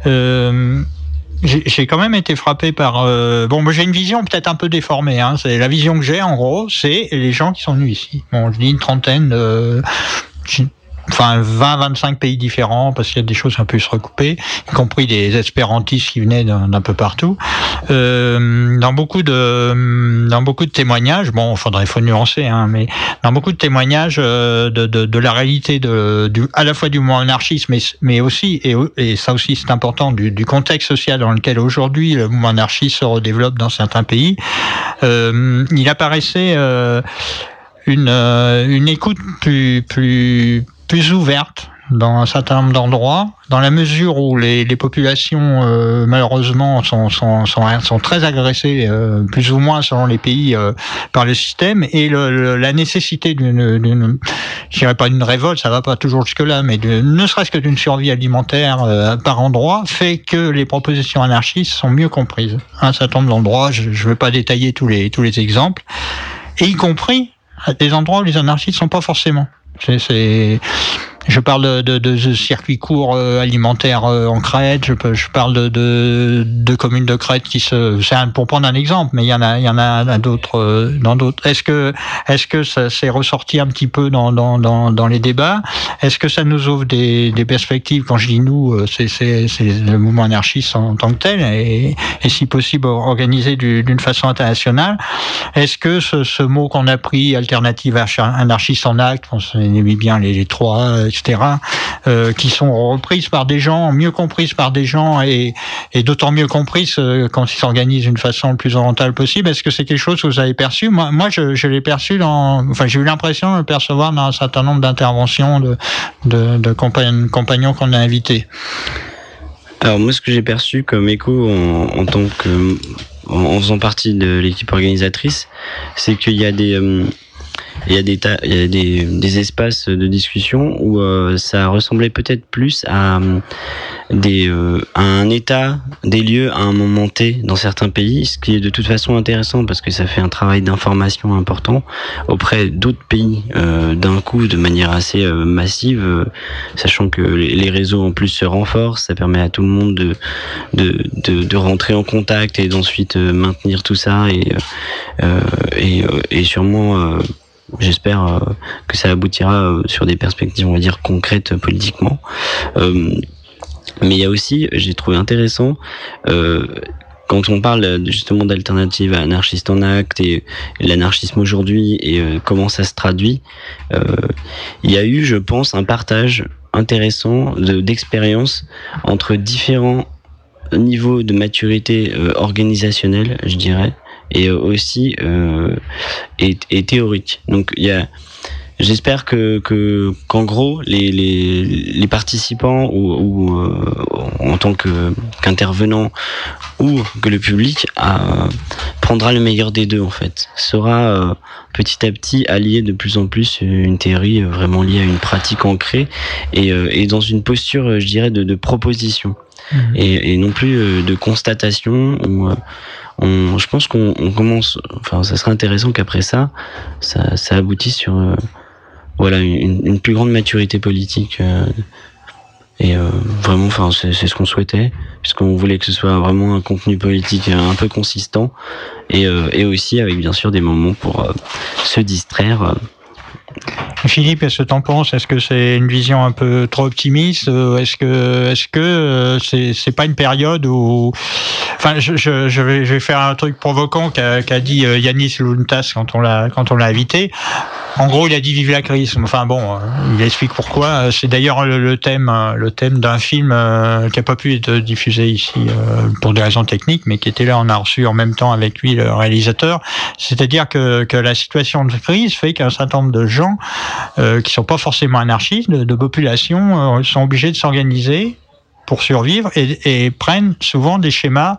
J'ai quand même été frappé par. Bon, moi j'ai une vision peut-être un peu déformée. Hein. C'est la vision que j'ai, en gros, c'est les gens qui sont venus ici. Bon, je dis une trentaine. Enfin 20-25 pays différents parce qu'il y a des choses un peu se recouper, y compris des espérantistes qui venaient d'un peu partout. Dans beaucoup de témoignages, bon, faut nuancer, hein, mais dans beaucoup de témoignages de la réalité à la fois du mouvement anarchiste, mais aussi et ça aussi c'est important du contexte social dans lequel aujourd'hui le mouvement anarchiste se redéveloppe dans certains pays. Il apparaissait une écoute plus ouverte dans un certain nombre d'endroits, dans la mesure où les populations malheureusement sont très agressées, plus ou moins selon les pays, par le système, et la nécessité je dirais pas d'une révolte, ça va pas toujours jusque là, mais ne serait-ce que d'une survie alimentaire par endroit, fait que les propositions anarchistes sont mieux comprises. Un certain nombre d'endroits, je vais pas détailler tous les exemples, et y compris à des endroits où les anarchistes sont pas forcément. Je parle de circuits courts alimentaires en Crète. Je parle de communes de Crète pour prendre un exemple, mais il y en a d'autres dans d'autres. Est-ce que ça s'est ressorti un petit peu dans les débats? Est-ce que ça nous ouvre des perspectives? Quand je dis nous, c'est le mouvement anarchiste en tant que tel, et si possible organisé d'une façon internationale. Est-ce que ce mot qu'on a pris, alternative anarchiste en acte, on aimait bien les trois, etc., qui sont reprises par des gens, mieux comprises par des gens, et d'autant mieux comprises quand ils s'organisent d'une façon le plus orientale possible. Est-ce que c'est quelque chose que vous avez perçu? Moi, je l'ai perçu j'ai eu l'impression de le percevoir dans un certain nombre d'interventions de compagnons qu'on a invités. Alors moi, ce que j'ai perçu comme écho en tant que en faisant partie de l'équipe organisatrice, c'est qu'il y a des espaces de discussion où ça ressemblait peut-être plus à un état des lieux à un moment T dans certains pays, ce qui est de toute façon intéressant parce que ça fait un travail d'information important auprès d'autres pays d'un coup de manière assez massive, sachant que les réseaux en plus se renforcent, ça permet à tout le monde de rentrer en contact et d'ensuite maintenir tout ça et sûrement j'espère que ça aboutira sur des perspectives, on va dire, concrètes politiquement. Mais il y a aussi, j'ai trouvé intéressant, quand on parle justement d'alternatives anarchistes en acte et l'anarchisme aujourd'hui et comment ça se traduit, il y a eu, je pense, un partage intéressant d'expériences entre différents niveaux de maturité organisationnelle, je dirais, et aussi et théorique. Donc il y a, j'espère qu'en gros les participants ou en tant qu'intervenants ou que le public prendra le meilleur des deux en fait, saura petit à petit allier de plus en plus une théorie vraiment liée à une pratique ancrée et dans une posture, je dirais, de proposition et non plus de constatation où je pense qu'on commence, enfin ça serait intéressant qu'après ça aboutisse sur voilà une plus grande maturité politique et vraiment, enfin c'est ce qu'on souhaitait, puisqu'on voulait que ce soit vraiment un contenu politique un peu consistant et aussi avec bien sûr des moments pour se distraire. Philippe, est-ce que t'en penses? Est-ce que c'est une vision un peu trop optimiste? Est-ce que c'est pas une période où, enfin, je vais faire un truc provoquant qu'a dit Yanis Lountas quand on l'a invité. En gros, il a dit vive la crise. Enfin bon, il explique pourquoi. C'est d'ailleurs le thème d'un film qui a pas pu être diffusé ici pour des raisons techniques, mais qui était là. On a reçu en même temps avec lui le réalisateur. C'est-à-dire que la situation de crise fait qu'un certain nombre de gens qui sont pas forcément anarchistes, de population, sont obligés de s'organiser pour survivre et prennent souvent des schémas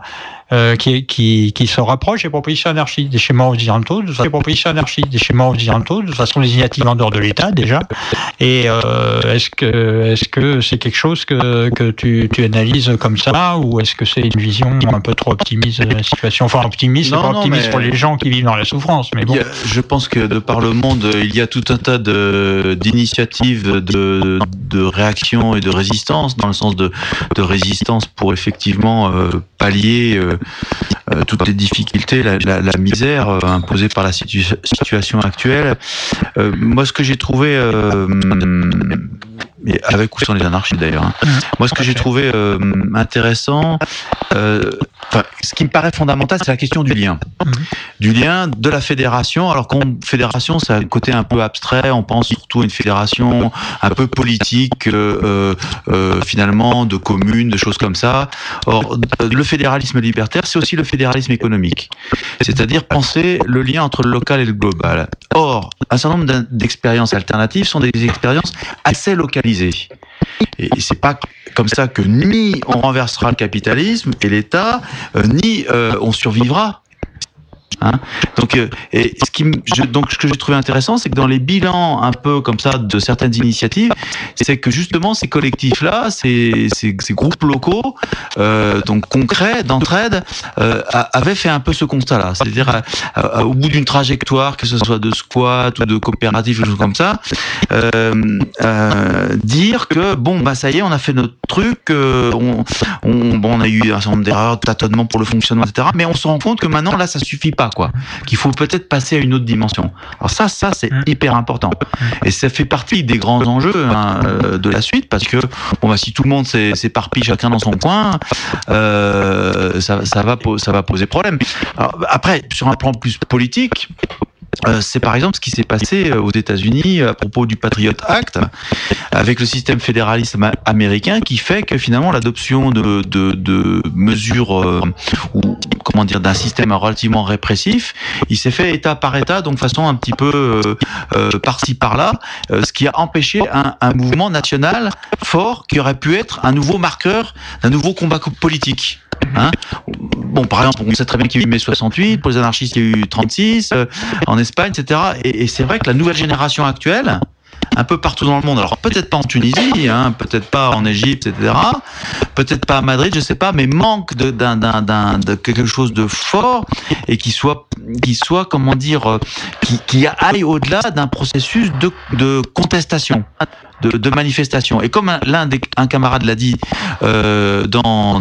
qui se rapprochent des propositions anarchistes, des schémas occidentaux, des façon les initiatives en dehors de l'État déjà. Et est-ce que c'est quelque chose que tu analyses comme ça, ou est-ce que c'est une vision un peu trop optimiste de la situation? Enfin, optimiste, c'est pas optimiste pour les gens qui vivent dans la souffrance, mais bon. Je pense que de par le monde, il y a tout un tas d'initiatives de réaction et de résistance, dans le sens de résistance pour effectivement pallier toutes les difficultés, la misère imposée par la situation actuelle. Moi, ce que j'ai trouvé, avec ou sans les anarchistes d'ailleurs, moi, ce que j'ai trouvé intéressant, ce qui me paraît fondamental, c'est la question du lien. Du lien de la fédération. Alors, fédération, c'est un côté un peu abstrait. On pense surtout à une fédération un peu politique, finalement, de communes, de choses comme ça. Or, le fédéralisme libertaire, c'est aussi le fédéralisme économique. C'est-à-dire penser le lien entre le local et le global. Or, un certain nombre d'expériences alternatives sont des expériences assez localisées. Et c'est pas comme ça que ni on renversera le capitalisme et l'État, ni on survivra. Donc, ce que j'ai trouvé intéressant, c'est que dans les bilans un peu comme ça de certaines initiatives, c'est que justement ces collectifs-là, ces groupes locaux, donc concrets, d'entraide, avaient fait un peu ce constat-là. C'est-à-dire, au bout d'une trajectoire, que ce soit de squat ou de coopérative, ou des choses comme ça, dire que bon, bah ça y est, on a fait notre truc, on a eu un certain nombre d'erreurs, de tâtonnements pour le fonctionnement, etc. Mais on se rend compte que maintenant, là, ça suffit pas, quoi. Qu'il faut peut-être passer à une autre dimension. Alors ça c'est hyper important. Et ça fait partie des grands enjeux de la suite, parce que bon, bah, si tout le monde s'éparpille chacun dans son coin, ça va poser problème. Alors, après, sur un plan plus politique, c'est par exemple ce qui s'est passé aux États-Unis à propos du Patriot Act, avec le système fédéraliste américain, qui fait que finalement l'adoption de mesures ou comment dire, d'un système relativement répressif, il s'est fait État par État, donc façon un petit peu par-ci par-là, ce qui a empêché un mouvement national fort qui aurait pu être un nouveau marqueur d'un nouveau combat politique. Bon, par exemple, on sait très bien qu'il y a eu mai 68, pour les anarchistes, il y a eu 36, en Espagne, etc. Et c'est vrai que la nouvelle génération actuelle, un peu partout dans le monde, alors peut-être pas en Tunisie, peut-être pas en Égypte, etc., peut-être pas à Madrid, je sais pas, mais manque de quelque chose de fort et qui soit comment dire, qui aille au-delà d'un processus de contestation, de manifestation. Et comme un camarade l'a dit dans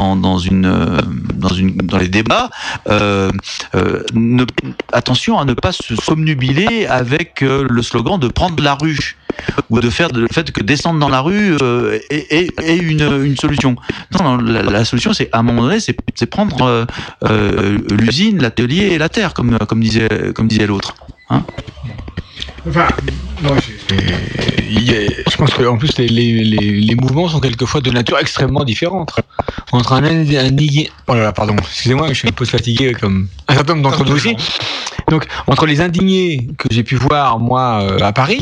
les débats, attention à ne pas se somnubiler avec le slogan de prendre la rue, ou de faire le fait que descendre dans la rue est une solution. Non, la solution, c'est à un moment donné, c'est prendre l'usine, l'atelier et la terre, comme disait l'autre. Enfin, non, je pense qu'en plus les mouvements sont quelquefois de nature extrêmement différente. Entre oh là là, pardon, excusez-moi, je suis un peu fatigué comme un certain nombre d'entre nous aussi. Donc, entre les indignés que j'ai pu voir, moi, à Paris,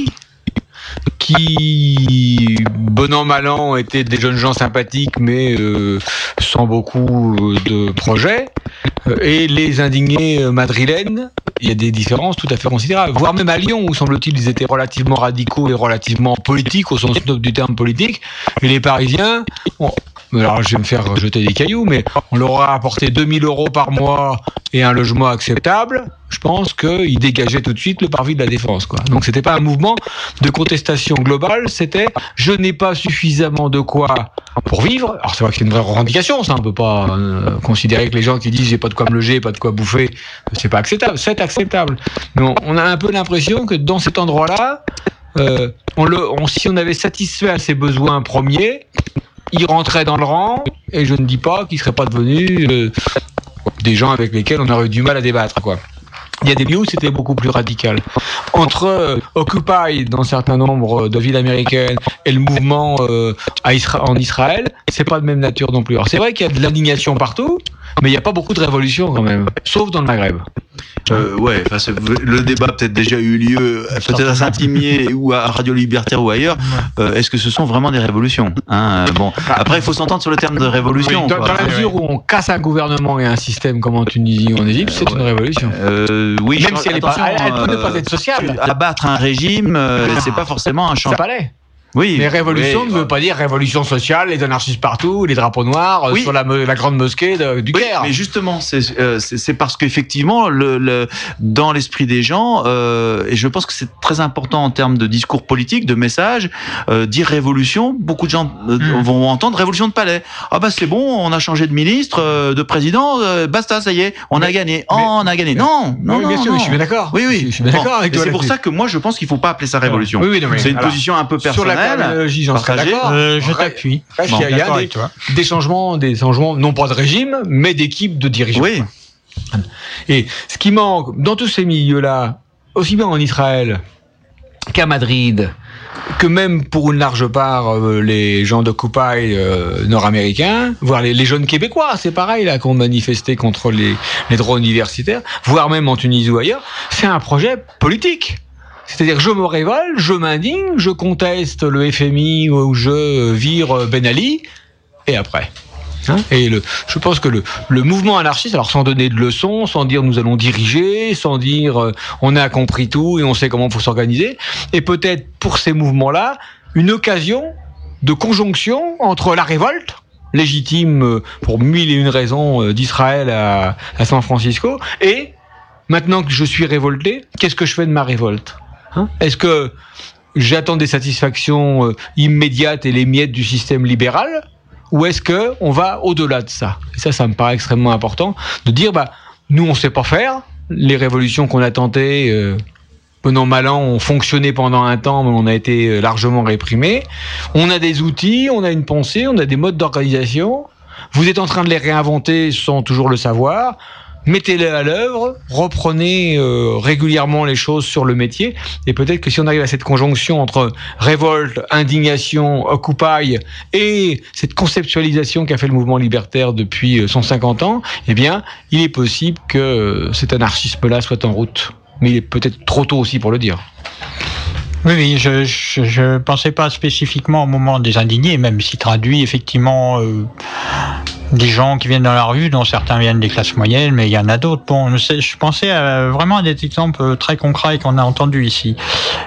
qui, bon an, mal an, étaient des jeunes gens sympathiques, mais sans beaucoup de projets, et les indignés madrilènes, il y a des différences tout à fait considérables. Voire même à Lyon, où semble-t-il, ils étaient relativement radicaux et relativement politiques, au sens noble du terme politique, et les Parisiens... Alors, je vais me faire jeter des cailloux, mais on leur aura apporté 2000 € par mois et un logement acceptable. Je pense qu'ils dégageaient tout de suite le parvis de la Défense, quoi. Donc, c'était pas un mouvement de contestation globale, c'était je n'ai pas suffisamment de quoi pour vivre. Alors, c'est vrai que c'est une vraie revendication, ça. On peut pas considérer que les gens qui disent j'ai pas de quoi me loger, pas de quoi bouffer, c'est pas acceptable. C'est acceptable. Mais on a un peu l'impression que dans cet endroit-là, si on avait satisfait à ses besoins premiers, ils rentraient dans le rang, et je ne dis pas qu'ils ne seraient pas devenus des gens avec lesquels on aurait eu du mal à débattre, quoi. Il y a des lieux où c'était beaucoup plus radical. Entre Occupy dans un certain nombre de villes américaines et le mouvement en Israël, c'est pas de même nature non plus. Alors c'est vrai qu'il y a de l'indignation partout, mais il n'y a pas beaucoup de révolution quand même, sauf dans le Maghreb. Ouais, enfin, le débat a peut-être déjà eu lieu, peut-être à Saint-Imier ou à Radio Libertaire ou ailleurs. Est-ce que ce sont vraiment des révolutions, hein? Bon, après, il faut s'entendre sur le terme de révolution. Oui, dans la mesure où on casse un gouvernement et un système comme en Tunisie ou en Égypte, c'est une révolution. Oui, même si elle peut ne pas être sociale. Abattre un régime, c'est pas forcément un champ. Palais. Oui, mais révolution ne veut pas dire révolution sociale, les anarchistes partout, les drapeaux noirs sur la grande mosquée du Caire. Mais justement, c'est parce qu'effectivement, dans l'esprit des gens, et je pense que c'est très important en termes de discours politique, de message, dire révolution, beaucoup de gens vont entendre révolution de palais. Ah bah c'est bon, on a changé de ministre, de président, basta, ça y est, on a gagné. Non, bien sûr, je suis bien d'accord. Oui, je suis bien d'accord avec toi. C'est pour ça que moi je pense qu'il faut pas appeler ça révolution. C'est une position un peu personnelle. Sur la terminologie, j'en serais d'accord. Je t'appuie. Il y a des changements, non pas de régime, mais d'équipe de dirigeants. Oui. Et ce qui manque dans tous ces milieux-là, aussi bien en Israël qu'à Madrid, que même pour une large part les gens d'Occupy nord-américains, voire les jeunes Québécois, c'est pareil là, qui ont manifesté contre les droits universitaires, voire même en Tunisie ou ailleurs, c'est un projet politique. C'est-à-dire, je me révolte, je m'indigne, je conteste le FMI ou je vire Ben Ali, et après. Et je pense que le mouvement anarchiste, alors sans donner de leçons, sans dire nous allons diriger, sans dire on a compris tout et on sait comment il faut s'organiser, et peut-être pour ces mouvements-là, une occasion de conjonction entre la révolte, légitime pour 1001 raisons d'Israël à San Francisco, et maintenant que je suis révolté, qu'est-ce que je fais de ma révolte ? Est-ce que j'attends des satisfactions immédiates et les miettes du système libéral, ou est-ce que on va au-delà de ça ? Et ça me paraît extrêmement important de dire nous on sait pas faire, les révolutions qu'on a tentées bon an mal an ont fonctionné pendant un temps, mais on a été largement réprimés. On a des outils, on a une pensée, on a des modes d'organisation. Vous êtes en train de les réinventer sans toujours le savoir. Mettez-les à l'œuvre, reprenez régulièrement les choses sur le métier, et peut-être que si on arrive à cette conjonction entre révolte, indignation, Occupy et cette conceptualisation qu'a fait le mouvement libertaire depuis 150 ans, eh bien, il est possible que cet anarchisme-là soit en route. Mais il est peut-être trop tôt aussi pour le dire. Oui, je pensais pas spécifiquement au moment des indignés, même s'il traduit effectivement des gens qui viennent dans la rue, dont certains viennent des classes moyennes, mais il y en a d'autres. Bon, je pensais vraiment à des exemples très concrets qu'on a entendus ici.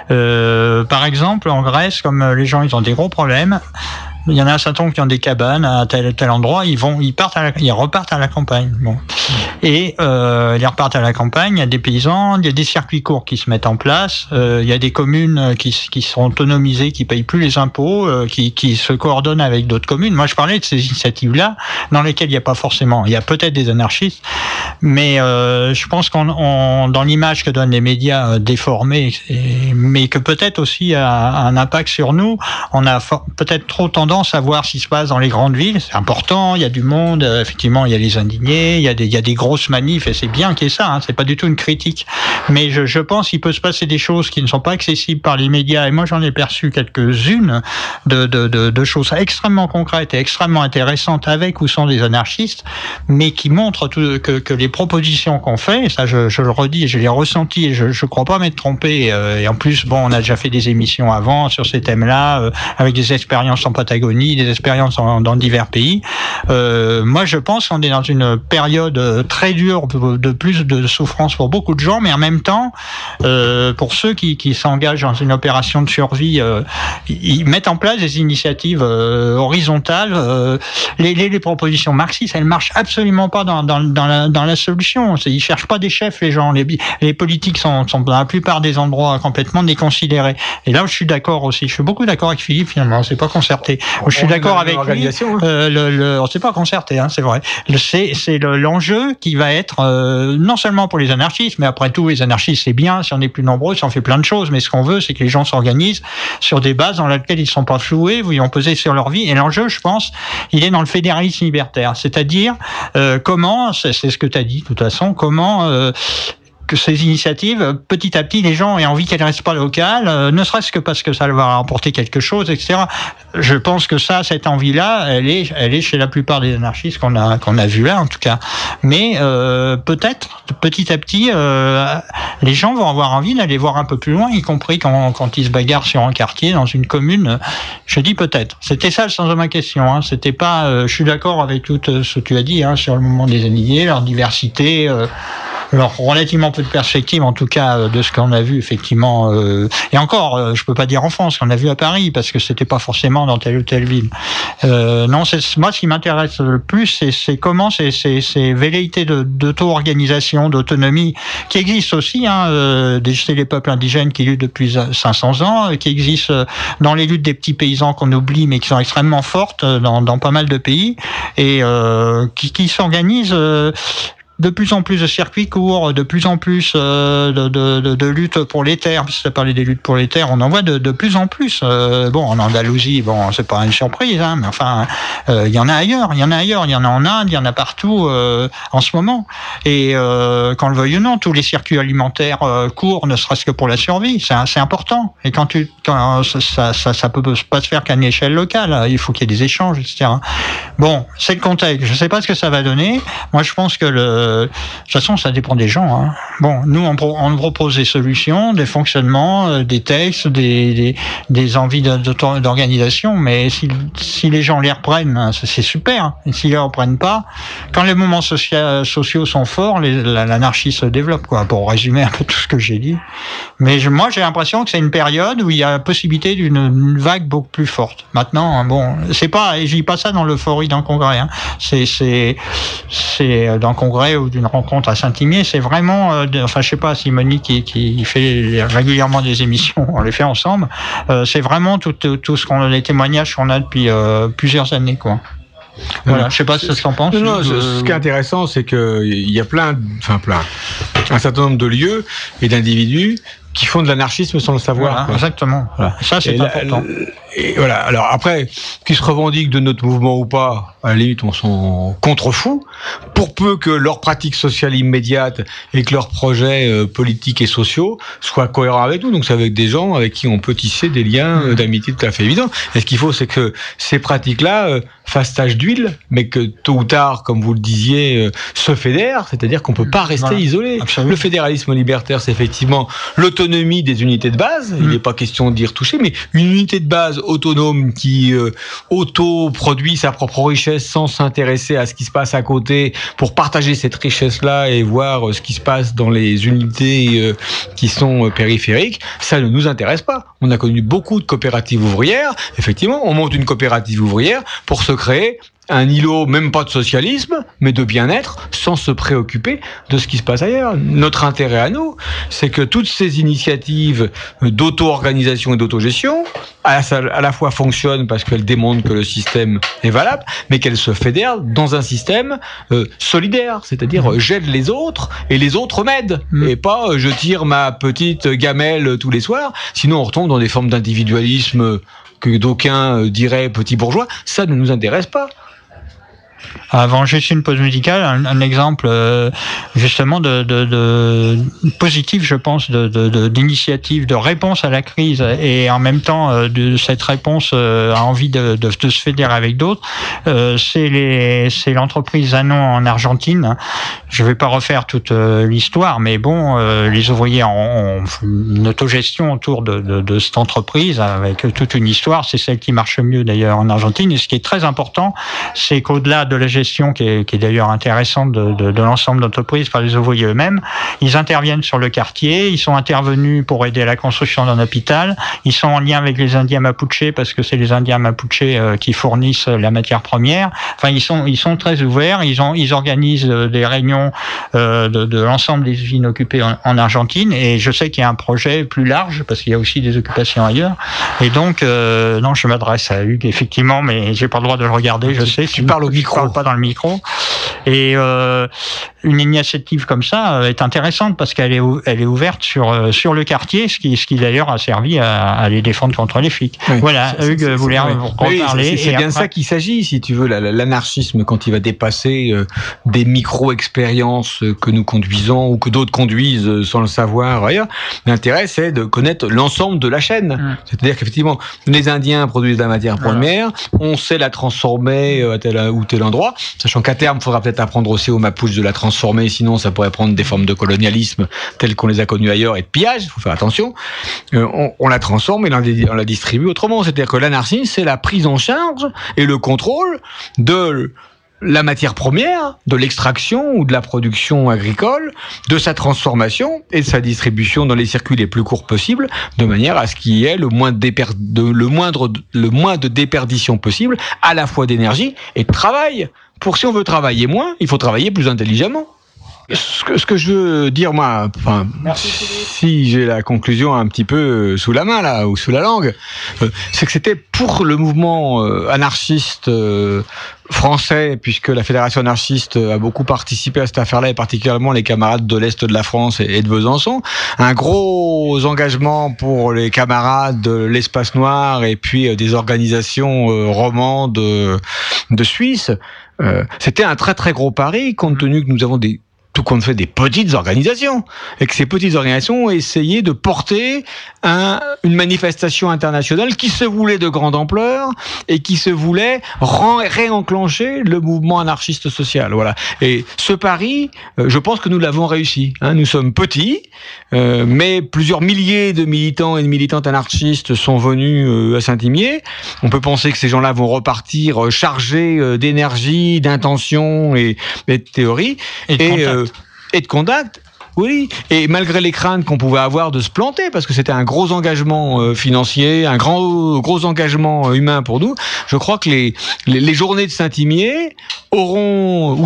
Par exemple, en Grèce, comme les gens ils ont des gros problèmes, il y en a un certain nombre qui ont des cabanes à tel endroit, ils repartent à la campagne. Bon. Et ils repartent à la campagne, il y a des paysans, il y a des circuits courts qui se mettent en place, il y a des communes qui sont autonomisées, qui payent plus les impôts, qui se coordonnent avec d'autres communes. Moi, je parlais de ces initiatives-là, dans lesquelles il y a peut-être des anarchistes, mais je pense dans l'image que donnent les médias déformés, mais que peut-être aussi a un impact sur nous, on a peut-être trop tendance important, savoir ce qui se passe dans les grandes villes, c'est important, il y a du monde, effectivement, il y a les indignés, il y a des grosses manifs, et c'est bien qu'il y ait ça, hein, c'est pas du tout une critique. Mais je pense qu'il peut se passer des choses qui ne sont pas accessibles par les médias, et moi j'en ai perçu quelques-unes de choses extrêmement concrètes et extrêmement intéressantes avec ou sans des anarchistes, mais qui montrent que les propositions qu'on fait, et ça je le redis, je l'ai ressenti, et je crois pas m'être trompé, et en plus, bon, on a déjà fait des émissions avant sur ces thèmes-là, avec des expériences en Patagonie, des expériences dans divers pays. Moi, je pense qu'on est dans une période très dure, de plus de souffrance pour beaucoup de gens, mais en même temps, pour ceux qui s'engagent dans une opération de survie, ils mettent en place des initiatives horizontales. Les propositions marxistes, elles marchent absolument pas dans la solution. Ils cherchent pas des chefs, les gens. Les politiques sont dans la plupart des endroits complètement déconsidérés. Et là où je suis d'accord aussi, je suis beaucoup d'accord avec Philippe, finalement, on s'est pas concerté. Je suis d'accord avec lui, on s'est pas concerté, hein, c'est vrai. C'est l'enjeu qui va être, non seulement pour les anarchistes, mais après tout, les anarchistes, c'est bien, si on est plus nombreux, si on fait plein de choses, mais ce qu'on veut, c'est que les gens s'organisent sur des bases dans lesquelles ils ne sont pas floués, où ils ont pesé sur leur vie. Et l'enjeu, je pense, il est dans le fédéralisme libertaire. C'est-à-dire, comment, c'est ce que tu as dit, de toute façon, comment que ces initiatives, petit à petit, les gens aient envie qu'elles ne restent pas locales, ne serait-ce que parce que ça va apporter quelque chose, etc. Je pense que cette envie-là, elle est chez la plupart des anarchistes qu'on a vu là, en tout cas. Mais peut-être, petit à petit, les gens vont avoir envie d'aller voir un peu plus loin, y compris quand ils se bagarrent sur un quartier, dans une commune. Je dis peut-être. C'était ça le sens de ma question. Hein. C'était pas. Je suis d'accord avec tout ce que tu as dit, hein, sur le mouvement des indignés, leur diversité. Alors, relativement peu de perspectives, en tout cas, de ce qu'on a vu, effectivement. Et encore, je peux pas dire en France, qu'on a vu à Paris, parce que c'était pas forcément dans telle ou telle ville. Non, moi, ce qui m'intéresse le plus, c'est comment ces velléités d'auto-organisation, d'autonomie, qui existent aussi, hein, chez les peuples indigènes qui luttent depuis 500 ans, qui existent dans les luttes des petits paysans qu'on oublie, mais qui sont extrêmement fortes dans pas mal de pays, et qui s'organisent. De plus en plus de circuits courts, de plus en plus de luttes pour les terres. Si tu as parlé des luttes pour les terres, on en voit de plus en plus. Bon, en Andalousie, bon, c'est pas une surprise, hein, mais enfin, il y en a ailleurs, il y en a en Inde, il y en a partout en ce moment. Et qu'on le veuille ou non, tous les circuits alimentaires courts, ne serait-ce que pour la survie, c'est important. Et quand ça peut pas se faire qu'à une échelle locale, il faut qu'il y ait des échanges, etc. Bon, c'est le contexte. Je sais pas ce que ça va donner. Moi, je pense que de toute façon, ça dépend des gens. Hein. Bon, nous, on propose des solutions, des fonctionnements, des textes, des envies d'organisation, mais si les gens les reprennent, c'est super. Et s'ils les reprennent pas, quand les mouvements sociaux sont forts, l'anarchie se développe, quoi, pour résumer un peu tout ce que j'ai dit. Mais moi, j'ai l'impression que c'est une période où il y a la possibilité d'une vague beaucoup plus forte. Maintenant, bon, c'est pas, et je dis pas ça dans l'euphorie d'un congrès, hein. C'est d'un congrès ou d'une rencontre à Saint-Imier, c'est vraiment, enfin, je sais pas si Monique qui fait régulièrement des émissions, on les fait ensemble, c'est vraiment tout les témoignages qu'on a depuis plusieurs années, quoi. Voilà, je sais pas ce que tu en penses. Non, ce qui est intéressant, c'est qu'il y a un certain nombre de lieux et d'individus qui font de l'anarchisme sans le savoir. Voilà, exactement. Voilà. Ça, c'est important. Et voilà. Alors après, qu'ils se revendiquent de notre mouvement ou pas, à la limite, on s'en contrefout. Pour peu que leurs pratiques sociales immédiates et que leurs projets politiques et sociaux soient cohérents avec nous. Donc c'est avec des gens avec qui on peut tisser des liens d'amitié tout à fait évidents. Et ce qu'il faut, c'est que ces pratiques-là fassent tache d'huile, mais que tôt ou tard, comme vous le disiez, se fédèrent. C'est-à-dire qu'on peut pas rester isolé. Absolument. Le fédéralisme libertaire, c'est effectivement l'autonomie des unités de base. Il n'est pas question d'y retoucher, mais une unité de base autonome qui auto-produit sa propre richesse sans s'intéresser à ce qui se passe à côté pour partager cette richesse-là et voir ce qui se passe dans les unités qui sont périphériques, ça ne nous intéresse pas. On a connu beaucoup de coopératives ouvrières. Effectivement, on monte une coopérative ouvrière pour se créer un îlot, même pas de socialisme, mais de bien-être, sans se préoccuper de ce qui se passe ailleurs. Notre intérêt à nous, c'est que toutes ces initiatives d'auto-organisation et d'autogestion, à la fois fonctionnent parce qu'elles démontrent que le système est valable, mais qu'elles se fédèrent dans un système solidaire, c'est-à-dire j'aide les autres et les autres m'aident, et pas je tire ma petite gamelle tous les soirs, sinon on retombe dans des formes d'individualisme que d'aucuns diraient petits bourgeois, ça ne nous intéresse pas. Avant juste une pause musicale, un exemple justement de positif, je pense, d'initiative, de réponse à la crise, et en même temps de cette réponse a envie de se fédérer avec d'autres. C'est l'entreprise Zanon en Argentine. Je vais pas refaire toute l'histoire, mais bon, les ouvriers ont une autogestion autour de cette entreprise avec toute une histoire. C'est celle qui marche mieux d'ailleurs en Argentine. Et ce qui est très important, c'est qu'au-delà de la gestion qui est d'ailleurs intéressante de l'ensemble d'entreprises par les ouvriers eux-mêmes, ils interviennent sur le quartier, ils sont intervenus pour aider à la construction d'un hôpital, ils sont en lien avec les Indiens Mapuche parce que c'est les Indiens Mapuche qui fournissent la matière première. Enfin, ils sont très ouverts, ils organisent des réunions de l'ensemble des usines occupées en Argentine, et je sais qu'il y a un projet plus large parce qu'il y a aussi des occupations ailleurs. Et donc, non, je m'adresse à Hugues effectivement, mais j'ai pas le droit de le regarder, je sais. Tu parles au micro. Parle pas dans le micro. Et une initiative comme ça est intéressante parce qu'elle est ouverte sur le quartier, ce qui d'ailleurs a servi à les défendre contre les flics. Oui, voilà, Hugues voulait vous reparler. C'est bien ça qu'il s'agit, si tu veux, l'anarchisme quand il va dépasser des micro-expériences que nous conduisons ou que d'autres conduisent sans le savoir ailleurs. L'intérêt, c'est de connaître l'ensemble de la chaîne. C'est-à-dire qu'effectivement, les Indiens produisent de la matière première, on sait la transformer à tel ou tel endroit, sachant qu'à terme, il faudra peut-être apprendre aussi aux Mapuches de la transformer, sinon ça pourrait prendre des formes de colonialisme telles qu'on les a connues ailleurs et de pillage, il faut faire attention. On la transforme et on la distribue autrement. C'est-à-dire que l'anarchisme, c'est la prise en charge et le contrôle de la matière première, de l'extraction ou de la production agricole, de sa transformation et de sa distribution dans les circuits les plus courts possibles, de manière à ce qu'il y ait le moins de déperdition possible, à la fois d'énergie et de travail. Si on veut travailler moins, il faut travailler plus intelligemment. Ce que je veux dire, moi, enfin, si j'ai la conclusion un petit peu sous la main, là, ou sous la langue, c'est que c'était pour le mouvement anarchiste français, puisque la Fédération anarchiste a beaucoup participé à cette affaire-là, et particulièrement les camarades de l'Est de la France et de Besançon. Un gros engagement pour les camarades de l'Espace Noir et puis des organisations romandes de Suisse. C'était un très très gros pari, compte tenu que nous avons tout compte fait des petites organisations, et que ces petites organisations ont essayé de porter une manifestation internationale qui se voulait de grande ampleur et qui se voulait réenclencher le mouvement anarchiste social. Voilà. Et ce pari, je pense que nous l'avons réussi. Nous sommes petits, mais plusieurs milliers de militants et de militantes anarchistes sont venus à Saint-Imier. On peut penser que ces gens-là vont repartir chargés d'énergie, d'intention et de théorie. Et de contact, oui. Et malgré les craintes qu'on pouvait avoir de se planter, parce que c'était un gros engagement financier, un gros engagement humain pour nous, je crois que les journées de Saint-Imier auront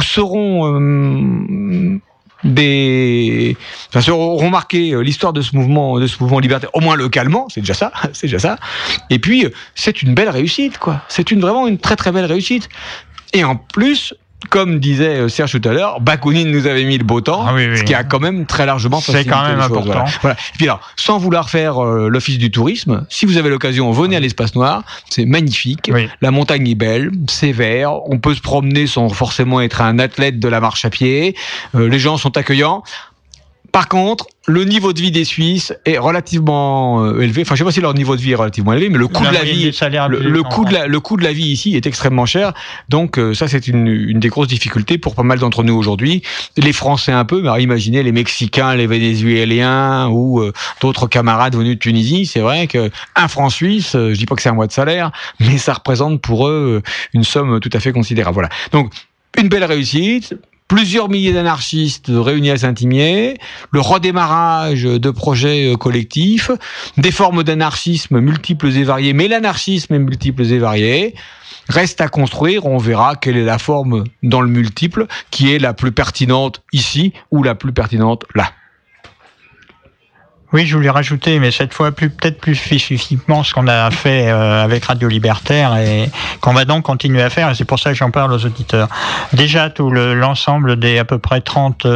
marqué l'histoire de ce mouvement libertaire, au moins localement, c'est déjà ça. Et puis, c'est une belle réussite, quoi. C'est vraiment une très très belle réussite. Et en plus, comme disait Serge tout à l'heure, Bakounine nous avait mis le beau temps, ce qui a quand même très largement facilité les choses. C'est quand même important. Voilà. Et puis alors, sans vouloir faire l'office du tourisme, si vous avez l'occasion, venez à l'Espace Noir, c'est magnifique, la montagne est belle, c'est vert, on peut se promener sans forcément être un athlète de la marche à pied, les gens sont accueillants. Par contre, le niveau de vie des Suisses est relativement élevé. Enfin, je sais pas si leur niveau de vie est relativement élevé, mais le coût de la vie, le coût de la vie ici est extrêmement cher. Donc, ça, c'est une des grosses difficultés pour pas mal d'entre nous aujourd'hui. Les Français un peu, mais imaginez les Mexicains, les Vénézuéliens ou d'autres camarades venus de Tunisie. C'est vrai que 1 franc suisse, je dis pas que c'est un mois de salaire, mais ça représente pour eux une somme tout à fait considérable. Voilà. Donc, une belle réussite. Plusieurs milliers d'anarchistes réunis à Saint-Imier, le redémarrage de projets collectifs, des formes d'anarchisme multiples et variées, mais l'anarchisme est multiple et varié. Reste à construire, on verra quelle est la forme dans le multiple qui est la plus pertinente ici ou la plus pertinente là. Oui, je voulais rajouter, mais cette fois peut-être plus spécifiquement ce qu'on a fait avec Radio Libertaire et qu'on va donc continuer à faire, et c'est pour ça que j'en parle aux auditeurs. Déjà, tout l'ensemble des à peu près 30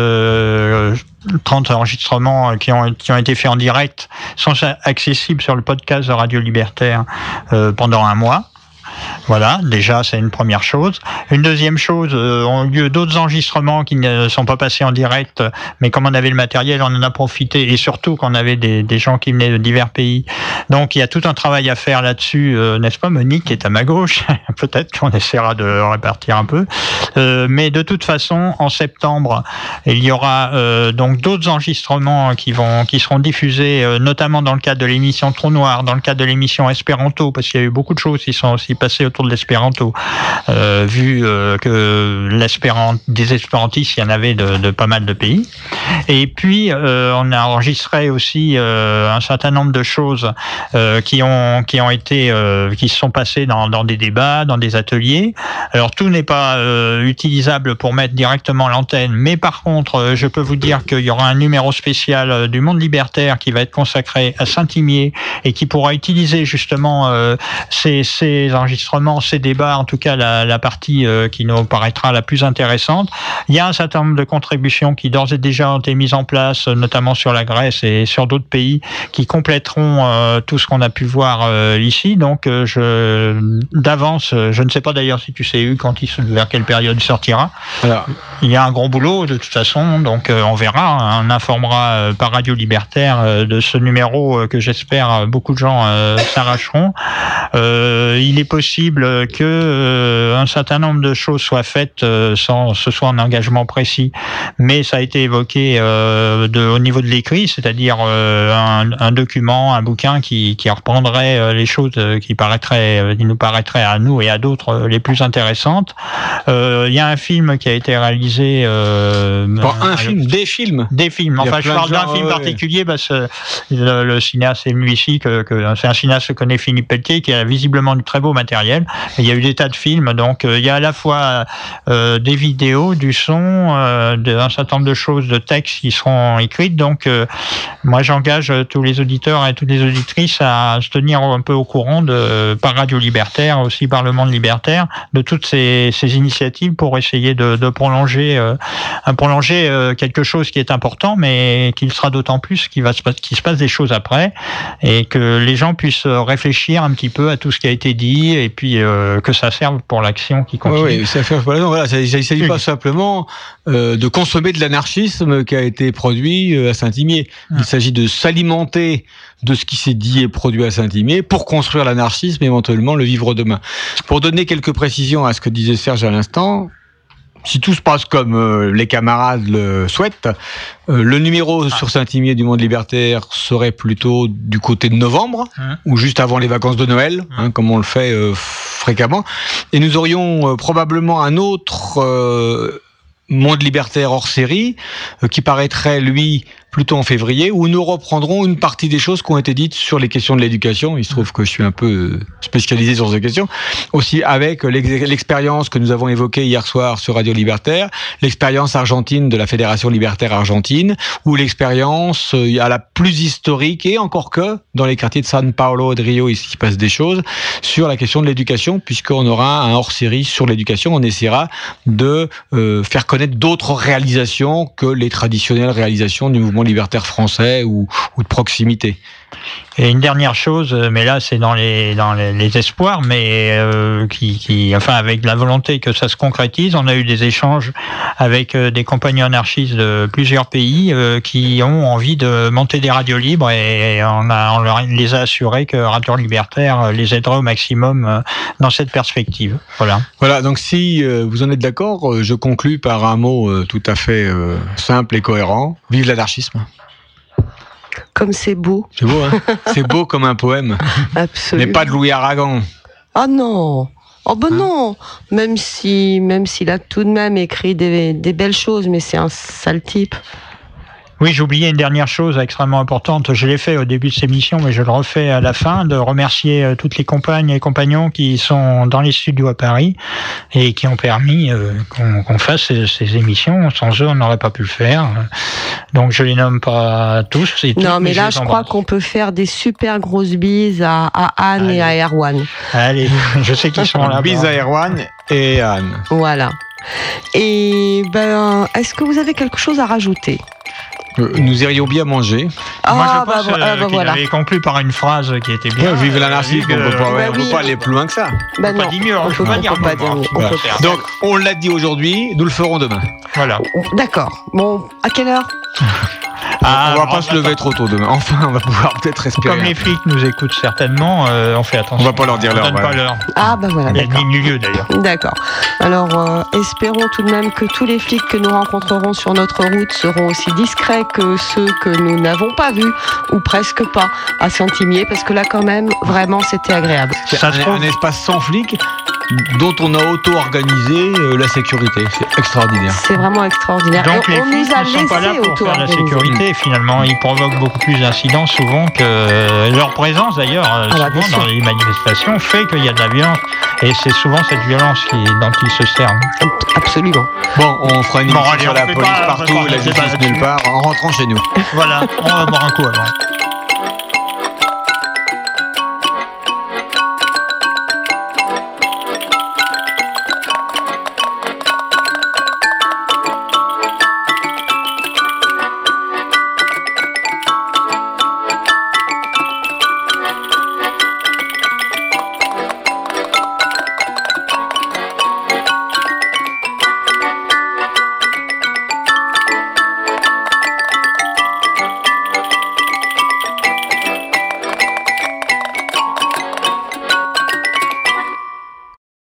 enregistrements qui ont été faits en direct sont accessibles sur le podcast de Radio Libertaire pendant un mois. Voilà, déjà c'est une première chose. Une deuxième chose, ont eu lieu d'autres enregistrements qui ne sont pas passés en direct, mais comme on avait le matériel, on en a profité, et surtout qu'on avait des gens qui venaient de divers pays. Donc il y a tout un travail à faire là-dessus, n'est-ce pas, Monique, qui est à ma gauche? Peut-être qu'on essaiera de répartir un peu. Mais de toute façon, en septembre, il y aura donc d'autres enregistrements qui seront diffusés, notamment dans le cadre de l'émission Trou Noir, dans le cadre de l'émission Espéranto, parce qu'il y a eu beaucoup de choses qui sont aussi passées autour de l'espéranto, vu que des espérantistes, il y en avait de pas mal de pays. Et puis, on a enregistré aussi un certain nombre de choses qui se sont passées dans des débats, dans des ateliers. Alors, tout n'est pas utilisable pour mettre directement l'antenne, mais par contre, je peux vous dire qu'il y aura un numéro spécial du Monde Libertaire qui va être consacré à Saint-Imier et qui pourra utiliser justement ces enregistrements, ces débats, en tout cas la partie qui nous paraîtra la plus intéressante. Il y a un certain nombre de contributions qui d'ores et déjà ont été mises en place, notamment sur la Grèce et sur d'autres pays, qui compléteront tout ce qu'on a pu voir ici. Donc d'avance, je ne sais pas d'ailleurs si tu sais vers quelle période il sortira. Alors, il y a un gros boulot de toute façon, donc on verra, on informera par Radio Libertaire de ce numéro que j'espère beaucoup de gens s'arracheront. Il est possible que un certain nombre de choses soient faites sans ce soit un engagement précis, mais ça a été évoqué au niveau de l'écrit, c'est-à-dire un document, un bouquin qui reprendrait les choses qui nous paraîtraient à nous et à d'autres les plus intéressantes. Il y a un film qui a été réalisé. Des films. Enfin, je parle d'un film particulier parce que le cinéaste est venu ici, c'est un cinéaste que connaît Philippe Pelletier, qui a visiblement du très beau matériel. Et il y a eu des tas de films, donc il y a à la fois des vidéos, du son, un certain nombre de choses, de textes qui seront écrites. Donc moi j'engage tous les auditeurs et toutes les auditrices à se tenir un peu au courant par Radio Libertaire, aussi par le Monde Libertaire, de toutes ces initiatives pour essayer de prolonger quelque chose qui est important, mais qu'il sera d'autant plus qu'il se passe des choses après, et que les gens puissent réfléchir un petit peu à tout ce qui a été dit, et puis que ça serve pour l'action qui continue. Oui, ça fait voilà, il ne s'agit pas simplement de consommer de l'anarchisme qui a été produit à Saint-Imier. Il s'agit de s'alimenter de ce qui s'est dit et produit à Saint-Imier pour construire l'anarchisme et éventuellement le vivre demain. Pour donner quelques précisions à ce que disait Serge à l'instant, si tout se passe comme les camarades le souhaitent, le numéro sur Saint-Imier du Monde Libertaire serait plutôt du côté de novembre, ou juste avant les vacances de Noël, comme on le fait fréquemment. Et nous aurions probablement un autre Monde Libertaire hors série, qui paraîtrait, lui, plutôt en février, où nous reprendrons une partie des choses qui ont été dites sur les questions de l'éducation. Il se trouve que je suis un peu spécialisé sur ces questions. Aussi avec l'expérience que nous avons évoquée hier soir sur Radio Libertaire, l'expérience argentine de la Fédération Libertaire Argentine, ou l'expérience à la plus historique, et encore que dans les quartiers de San Paulo et de Rio, ici, il se passe des choses sur la question de l'éducation, puisqu'on aura un hors-série sur l'éducation. On essaiera de faire connaître d'autres réalisations que les traditionnelles réalisations du mouvement libertaire français ou de proximité. Et une dernière chose, mais là c'est dans les espoirs, mais enfin avec la volonté que ça se concrétise, on a eu des échanges avec des compagnons anarchistes de plusieurs pays qui ont envie de monter des radios libres, et on les a assurés que Radio Libertaire les aidera au maximum dans cette perspective. Voilà, donc si vous en êtes d'accord, je conclus par un mot tout à fait simple et cohérent. Vive l'anarchisme. Comme c'est beau. C'est beau, hein. C'est beau comme un poème. Absolument. Mais pas de Louis Aragon. Ah non. Oh ben non. Même s'il a tout de même écrit des belles choses, mais c'est un sale type. Oui, j'oubliais une dernière chose extrêmement importante. Je l'ai fait au début de ces missions, mais je le refais à la fin, de remercier toutes les compagnes et compagnons qui sont dans les studios à Paris et qui ont permis qu'on fasse ces émissions. Sans eux, on n'aurait pas pu le faire. Donc, je les nomme pas tous. Non, mais là, je crois qu'on peut faire des super grosses bises à Anne et à Erwan. Allez, je sais qu'ils sont là. Bises à Erwan et à Anne. Voilà. Et est-ce que vous avez quelque chose à rajouter ? Nous irions bien manger. Moi, je pense qu'il avait conclu par une phrase qui était bien. Vive l'anarchisme, on ne peut pas aller plus loin que ça. Non, pas dire mieux, on peut pas dire mieux. Donc, on l'a dit aujourd'hui, nous le ferons demain. Voilà. D'accord. Bon, à quelle heure ? On va pas se lever trop tôt demain. Enfin, on va pouvoir peut-être respirer. Comme les flics nous écoutent certainement, on fait attention. On va pas leur dire l'heure. On donne pas l'heure. Ah voilà. Il y a ni lieu d'ailleurs. D'accord. Alors, espérons tout de même que tous les flics que nous rencontrerons sur notre route seront aussi discrets que ceux que nous n'avons pas vus, ou presque pas, à Saint-Imier, parce que là, quand même, vraiment, c'était agréable. C'est un espace sans flics dont on a auto-organisé la sécurité. C'est extraordinaire. C'est vraiment extraordinaire. Donc les flics ne sont pas là pour faire la sécurité. Finalement, ils provoquent beaucoup plus d'incidents souvent que leur présence d'ailleurs. Souvent dans les manifestations fait qu'il y a de la violence. Et c'est souvent cette violence dont ils se servent. Absolument. Bon, on fera une émission sur la police partout, la justice nulle part, en rentrant chez nous. Voilà, on va boire un coup avant.